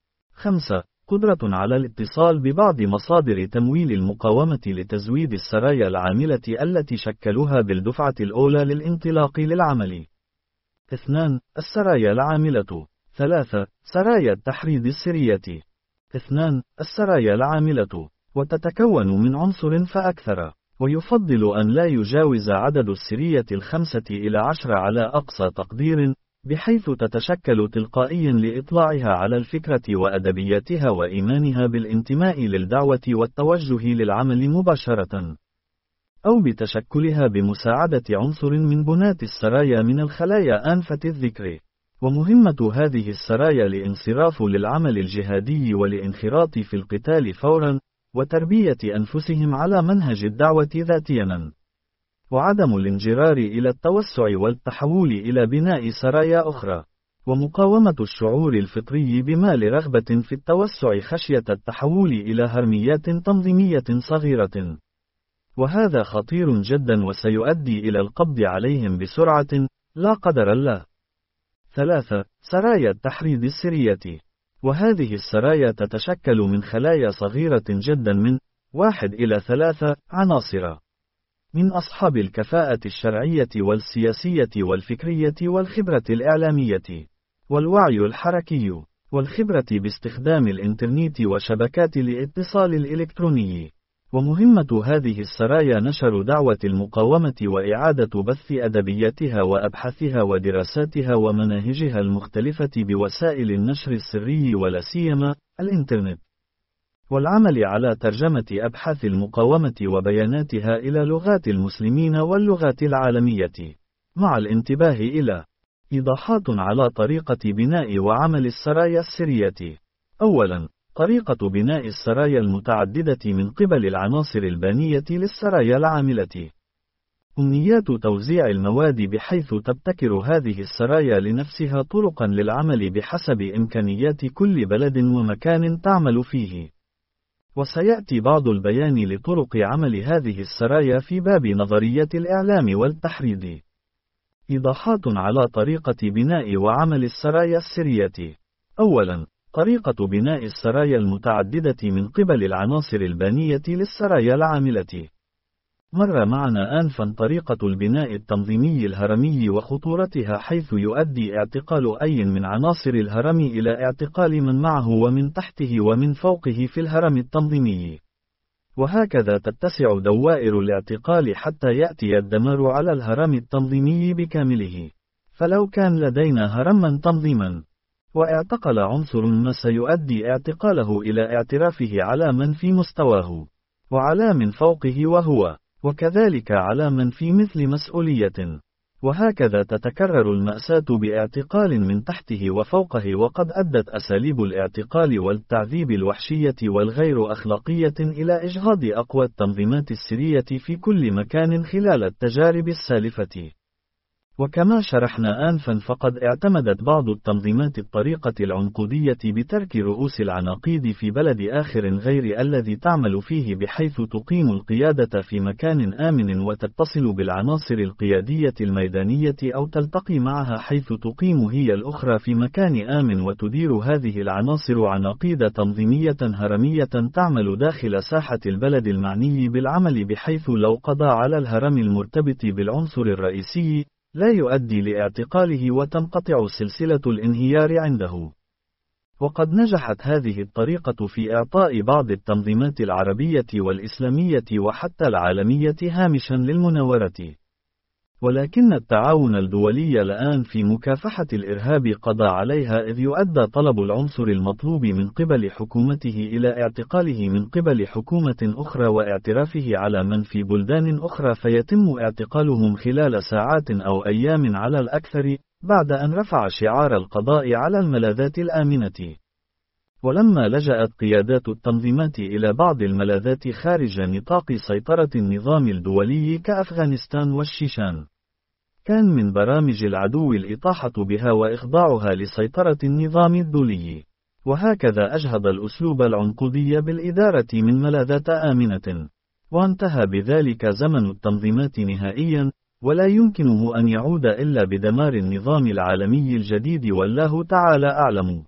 خمسة. قدرة على الاتصال ببعض مصادر تمويل المقاومة لتزويد السرايا العاملة التي شكلوها بالدفعة الأولى للانطلاق للعمل. اثنان. السرايا العاملة. ثلاثة. سرايا التحريض السرية. اثنان. السرايا العاملة، وتتكون من عنصر فأكثر، ويفضل أن لا يجاوز عدد السرية الخمسة إلى عشر على أقصى تقدير، بحيث تتشكل تلقائيا لإطلاعها على الفكرة وأدبياتها وإيمانها بالانتماء للدعوة والتوجه للعمل مباشرة، أو بتشكلها بمساعدة عنصر من بناة السرايا من الخلايا آنفة الذكر. ومهمة هذه السرايا الانصراف للعمل الجهادي والانخراط في القتال فورا، وتربية أنفسهم على منهج الدعوة ذاتيا، وعدم الانجرار إلى التوسع والتحول إلى بناء سرايا أخرى، ومقاومة الشعور الفطري بما لرغبة في التوسع خشية التحول إلى هرميات تنظيمية صغيرة. وهذا خطير جدا وسيؤدي إلى القبض عليهم بسرعة لا قدر الله. ثلاثة. سرايا التحريض السرية. وهذه السرايا تتشكل من خلايا صغيرة جدا من واحد إلى ثلاثة عناصر، من أصحاب الكفاءة الشرعية والسياسية والفكرية والخبرة الإعلامية والوعي الحركي والخبرة باستخدام الإنترنت وشبكات الاتصال الإلكتروني. ومهمة هذه السرايا نشر دعوة المقاومة وإعادة بث أدبياتها وأبحاثها ودراساتها ومناهجها المختلفة بوسائل النشر السري ولا سيما الإنترنت، والعمل على ترجمة أبحاث المقاومة وبياناتها إلى لغات المسلمين واللغات العالمية، مع الانتباه إلى إيضاحات على طريقة بناء وعمل السرايا السرية. أولاً، طريقة بناء السرايا المتعددة من قبل العناصر البانية للسرايا العاملة. أمنيات توزيع المواد بحيث تبتكر هذه السرايا لنفسها طرقاً للعمل بحسب إمكانيات كل بلد ومكان تعمل فيه. وسيأتي بعض البيان لطرق عمل هذه السرايا في باب نظرية الإعلام والتحريض. إيضاحات على طريقة بناء وعمل السرايا السرية. أولاً، طريقة بناء السرايا المتعددة من قبل العناصر البانية للسرايا العاملة. مر معنا آنفا طريقة البناء التنظيمي الهرمي وخطورتها، حيث يؤدي اعتقال أي من عناصر الهرم إلى اعتقال من معه ومن تحته ومن فوقه في الهرم التنظيمي، وهكذا تتسع دوائر الاعتقال حتى يأتي الدمار على الهرم التنظيمي بكامله. فلو كان لدينا هرما تنظيما واعتقل عنصر ما، سيؤدي اعتقاله إلى اعترافه على من في مستواه وعلى من فوقه وهو، وكذلك على من في مثل مسؤولية، وهكذا تتكرر المأساة باعتقال من تحته وفوقه. وقد أدت أساليب الاعتقال والتعذيب الوحشية والغير أخلاقية إلى إجهاض أقوى التنظيمات السرية في كل مكان خلال التجارب السالفة. وكما شرحنا آنفا، فقد اعتمدت بعض التنظيمات الطريقة العنقودية بترك رؤوس العناقيد في بلد آخر غير الذي تعمل فيه، بحيث تقيم القيادة في مكان آمن وتتصل بالعناصر القيادية الميدانية، أو تلتقي معها حيث تقيم هي الأخرى في مكان آمن، وتدير هذه العناصر عناقيد تنظيمية هرمية تعمل داخل ساحة البلد المعني بالعمل، بحيث لو قضى على الهرم المرتبط بالعنصر الرئيسي لا يؤدي لاعتقاله وتنقطع سلسلة الانهيار عنده. وقد نجحت هذه الطريقة في إعطاء بعض التنظيمات العربية والإسلامية وحتى العالمية هامشا للمناورة. ولكن التعاون الدولي الآن في مكافحة الإرهاب قضى عليها، إذ يؤدى طلب العنصر المطلوب من قبل حكومته إلى اعتقاله من قبل حكومة أخرى واعترافه على من في بلدان أخرى، فيتم اعتقالهم خلال ساعات أو أيام على الأكثر، بعد أن رفع شعار القضاء على الملاذات الآمنة. ولما لجأت قيادات التنظيمات إلى بعض الملاذات خارج نطاق سيطرة النظام الدولي كأفغانستان والشيشان، كان من برامج العدو الإطاحة بها وإخضاعها لسيطرة النظام الدولي، وهكذا أجهض الأسلوب العنقودي بالإدارة من ملاذات آمنة، وانتهى بذلك زمن التنظيمات نهائيا، ولا يمكنه أن يعود إلا بدمار النظام العالمي الجديد، والله تعالى أعلم.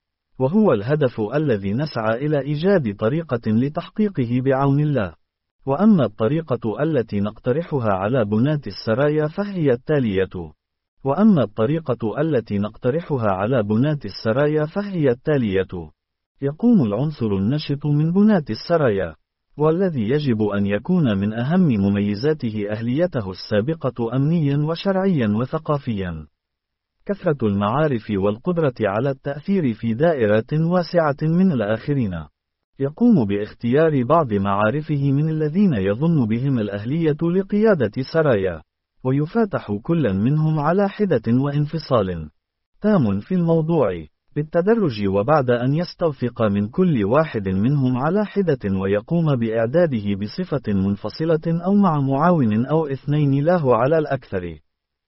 وهو الهدف الذي نسعى إلى إيجاد طريقة لتحقيقه بعون الله. وأما الطريقة التي نقترحها على بناة السرايا فهي التالية. وأما الطريقة التي نقترحها على بناة السرايا فهي التالية. يقوم العنصر النشط من بناة السرايا، والذي يجب أن يكون من أهم مميزاته أهليته السابقة أمنيا وشرعيا وثقافيا، كثرة المعارف والقدرة على التأثير في دائرة واسعة من الآخرين. يقوم باختيار بعض معارفه من الذين يظن بهم الأهلية لقيادة سرايا، ويفاتح كل منهم على حدة وانفصال تام في الموضوع بالتدرج، وبعد أن يستوثق من كل واحد منهم على حدة ويقوم بإعداده بصفة منفصلة أو مع معاون أو اثنين له على الأكثر.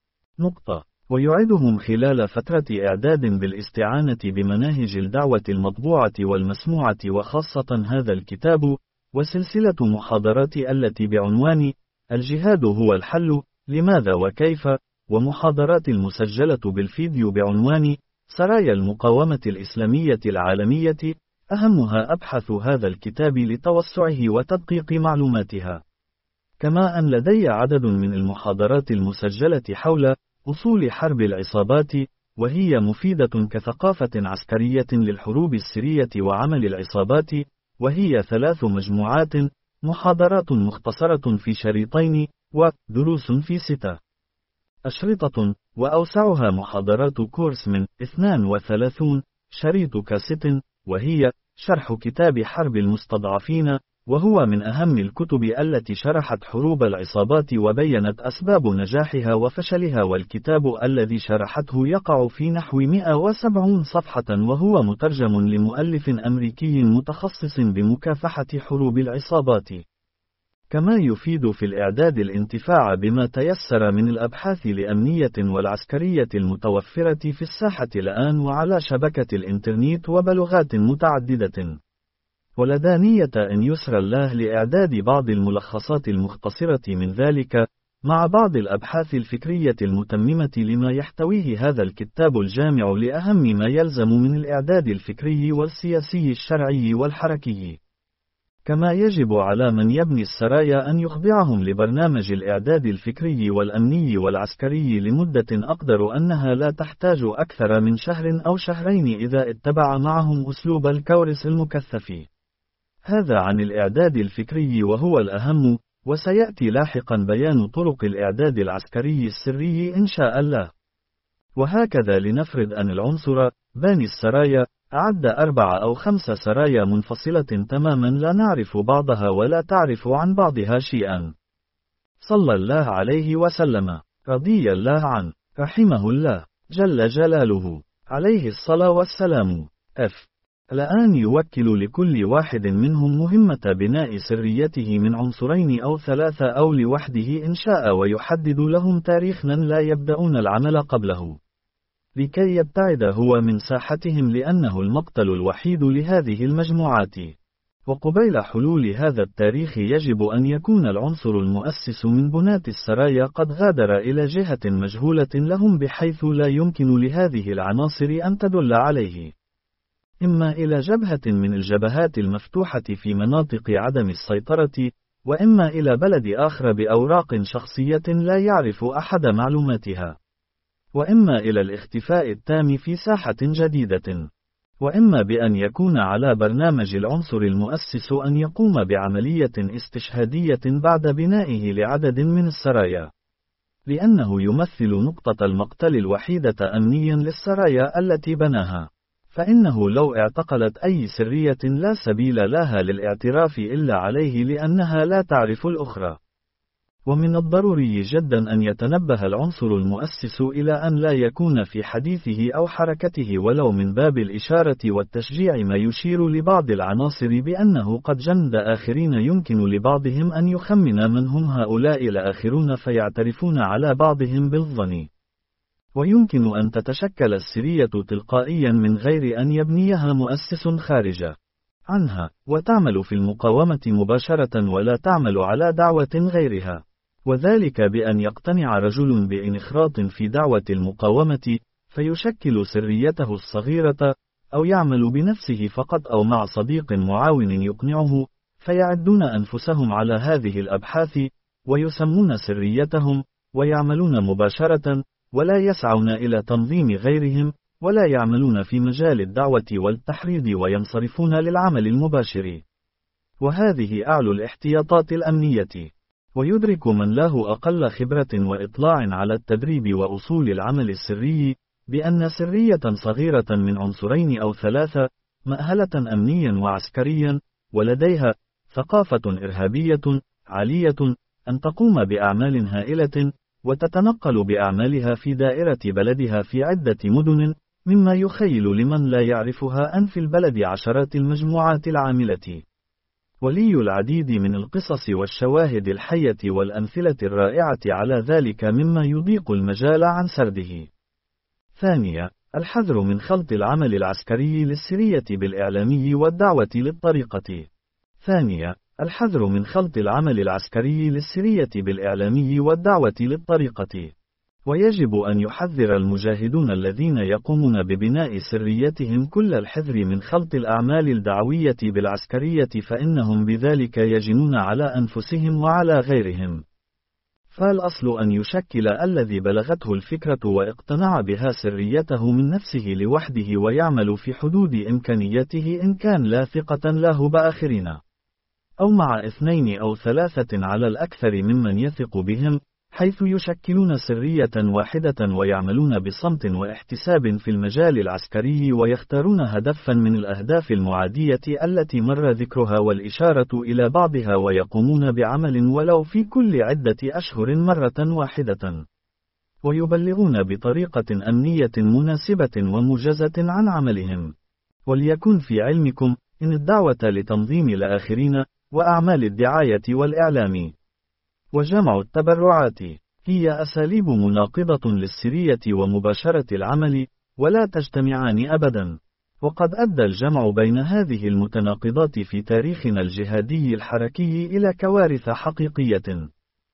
نقطة. ويعدهم خلال فترة إعداد بالاستعانة بمناهج الدعوة المطبوعة والمسموعة، وخاصة هذا الكتاب وسلسلة محاضرات التي بعنوان الجهاد هو الحل، لماذا وكيف، ومحاضرات المسجلة بالفيديو بعنوان سرايا المقاومة الإسلامية العالمية، أهمها أبحاث هذا الكتاب لتوسعه وتدقيق معلوماتها. كما أن لدي عدد من المحاضرات المسجلة حول أصول حرب العصابات، وهي مفيدة كثقافة عسكرية للحروب السرية وعمل العصابات، وهي ثلاث مجموعات: محاضرات مختصرة في شريطين، ودروس في ستة أشرطة، وأوسعها محاضرات كورس من اثنين وثلاثين شريط كاسيت، وهي شرح كتاب حرب المستضعفين، وهو من أهم الكتب التي شرحت حروب العصابات وبينت أسباب نجاحها وفشلها، والكتاب الذي شرحته يقع في نحو مئة وسبعين صفحة، وهو مترجم لمؤلف أمريكي متخصص بمكافحة حروب العصابات. كما يفيد في الإعداد الانتفاع بما تيسر من الأبحاث الأمنية والعسكرية المتوفرة في الساحة الآن وعلى شبكة الإنترنت وبلغات متعددة. ولدى نية أن يسر الله لإعداد بعض الملخصات المختصرة من ذلك، مع بعض الأبحاث الفكرية المتممة لما يحتويه هذا الكتاب الجامع لأهم ما يلزم من الإعداد الفكري والسياسي الشرعي والحركي. كما يجب على من يبني السرايا أن يخضعهم لبرنامج الإعداد الفكري والأمني والعسكري لمدة أقدر أنها لا تحتاج أكثر من شهر أو شهرين إذا اتبع معهم أسلوب الكورس المكثف. هذا عن الإعداد الفكري وهو الأهم، وسيأتي لاحقا بيان طرق الإعداد العسكري السري إن شاء الله. وهكذا لنفرض أن العنصر باني السرايا أعد أربع أو خمس سرايا منفصلة تماما لا نعرف بعضها ولا تعرف عن بعضها شيئا. صلى الله عليه وسلم، رضي الله عنه، رحمه الله، جل جلاله، عليه الصلاة والسلام. F. الآن يوكل لكل واحد منهم مهمة بناء سريته من عنصرين أو ثلاثة أو لوحده إن شاء، ويحدد لهم تاريخا لا يبدأون العمل قبله، لكي يبتعد هو من ساحتهم، لأنه المقتل الوحيد لهذه المجموعات. وقبيل حلول هذا التاريخ يجب أن يكون العنصر المؤسس من بناة السرايا قد غادر إلى جهة مجهولة لهم، بحيث لا يمكن لهذه العناصر أن تدل عليه، إما إلى جبهة من الجبهات المفتوحة في مناطق عدم السيطرة، وإما إلى بلد آخر بأوراق شخصية لا يعرف أحد معلوماتها، وإما إلى الاختفاء التام في ساحة جديدة، وإما بأن يكون على برنامج العنصر المؤسس أن يقوم بعملية استشهادية بعد بنائه لعدد من السرايا، لأنه يمثل نقطة المقتل الوحيدة أمنيا للسرايا التي بناها. فإنه لو اعتقلت أي سرية لا سبيل لها للاعتراف إلا عليه، لأنها لا تعرف الأخرى. ومن الضروري جدا أن يتنبه العنصر المؤسس إلى أن لا يكون في حديثه أو حركته ولو من باب الإشارة والتشجيع ما يشير لبعض العناصر بأنه قد جند آخرين، يمكن لبعضهم أن يخمن من هم هؤلاء الآخرون فيعترفون على بعضهم بالظن. ويمكن أن تتشكل السرية تلقائيا من غير أن يبنيها مؤسس خارج عنها، وتعمل في المقاومة مباشرة ولا تعمل على دعوة غيرها، وذلك بأن يقتنع رجل بانخراط في دعوة المقاومة فيشكل سريته الصغيرة، أو يعمل بنفسه فقط أو مع صديق معاون يقنعه، فيعدون أنفسهم على هذه الأبحاث ويسمون سريتهم، ويعملون مباشرة ولا يسعون إلى تنظيم غيرهم، ولا يعملون في مجال الدعوة والتحريض، وينصرفون للعمل المباشر. وهذه أعلى الاحتياطات الأمنية. ويدرك من له أقل خبرة وإطلاع على التدريب وأصول العمل السري بأن سرية صغيرة من عنصرين أو ثلاثة مأهلة أمنيا وعسكريا، ولديها ثقافة إرهابية عالية، أن تقوم بأعمال هائلة وتتنقل بأعمالها في دائرة بلدها في عدة مدن، مما يخيل لمن لا يعرفها أن في البلد عشرات المجموعات العاملة. ولي العديد من القصص والشواهد الحية والأمثلة الرائعة على ذلك مما يضيق المجال عن سرده. ثانية، الحذر من خلط العمل العسكري للسرية بالإعلامي والدعوة للطريقة. ثانية، الحذر من خلط العمل العسكري للسرية بالإعلامي والدعوة للطريقة. ويجب أن يحذر المجاهدون الذين يقومون ببناء سريتهم كل الحذر من خلط الأعمال الدعوية بالعسكرية، فإنهم بذلك يجنون على أنفسهم وعلى غيرهم. فالأصل أن يشكل الذي بلغته الفكرة واقتنع بها سريته من نفسه لوحده، ويعمل في حدود إمكانيته إن كان لا ثقة له بآخرين، أو مع اثنين أو ثلاثة على الأكثر ممن يثق بهم، حيث يشكلون سرية واحدة ويعملون بصمت واحتساب في المجال العسكري، ويختارون هدفا من الأهداف المعادية التي مر ذكرها والإشارة إلى بعضها، ويقومون بعمل ولو في كل عدة أشهر مرة واحدة، ويبلغون بطريقة أمنية مناسبة ومجازة عن عملهم. وليكن في علمكم إن الدعوة لتنظيم الآخرين وأعمال الدعاية والإعلام وجمع التبرعات هي أساليب مناقضة للسرية ومباشرة العمل، ولا تجتمعان أبدا. وقد أدى الجمع بين هذه المتناقضات في تاريخنا الجهادي الحركي إلى كوارث حقيقية.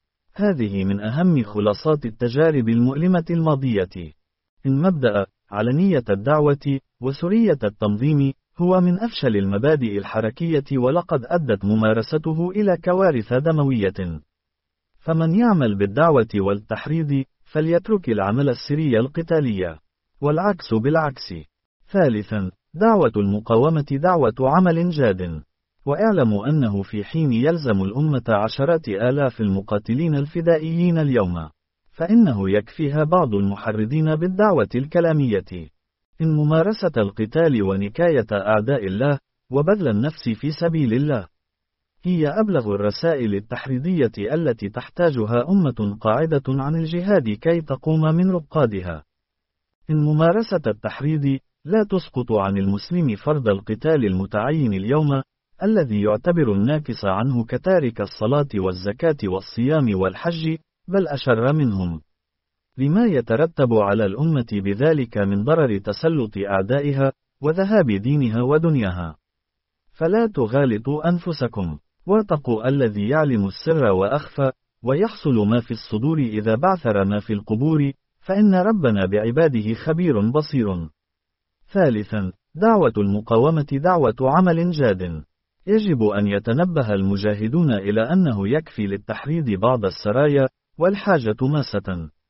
هذه من أهم خلاصات التجارب المؤلمة الماضية. إن مبدأ علنية الدعوة وسرية التنظيم هو من أفشل المبادئ الحركية، ولقد أدت ممارسته إلى كوارث دموية. فمن يعمل بالدعوة والتحريض فليترك العمل السري القتالي، والعكس بالعكس. ثالثا، دعوة المقاومة دعوة عمل جاد. واعلموا أنه في حين يلزم الأمة عشرات آلاف المقاتلين الفدائيين اليوم، فإنه يكفيها بعض المحرضين بالدعوة الكلامية. إن ممارسة القتال ونكاية أعداء الله وبذل النفس في سبيل الله هي أبلغ الرسائل التحريضية التي تحتاجها أمة قاعدة عن الجهاد كي تقوم من رقادها. إن ممارسة التحريض لا تسقط عن المسلم فرض القتال المتعين اليوم، الذي يعتبر الناكس عنه كتارك الصلاة والزكاة والصيام والحج، بل أشر منهم، لما يترتب على الأمة بذلك من ضرر تسلط أعدائها وذهاب دينها ودنياها. فلا تغالطوا أنفسكم، واتقوا الذي يعلم السر وأخفى، ويحصل ما في الصدور إذا بعثر ما في القبور، فإن ربنا بعباده خبير بصير. ثالثا، دعوة المقاومة دعوة عمل جاد. يجب أن يتنبه المجاهدون إلى أنه يكفي للتحريض بعض السرايا، والحاجة ماسة.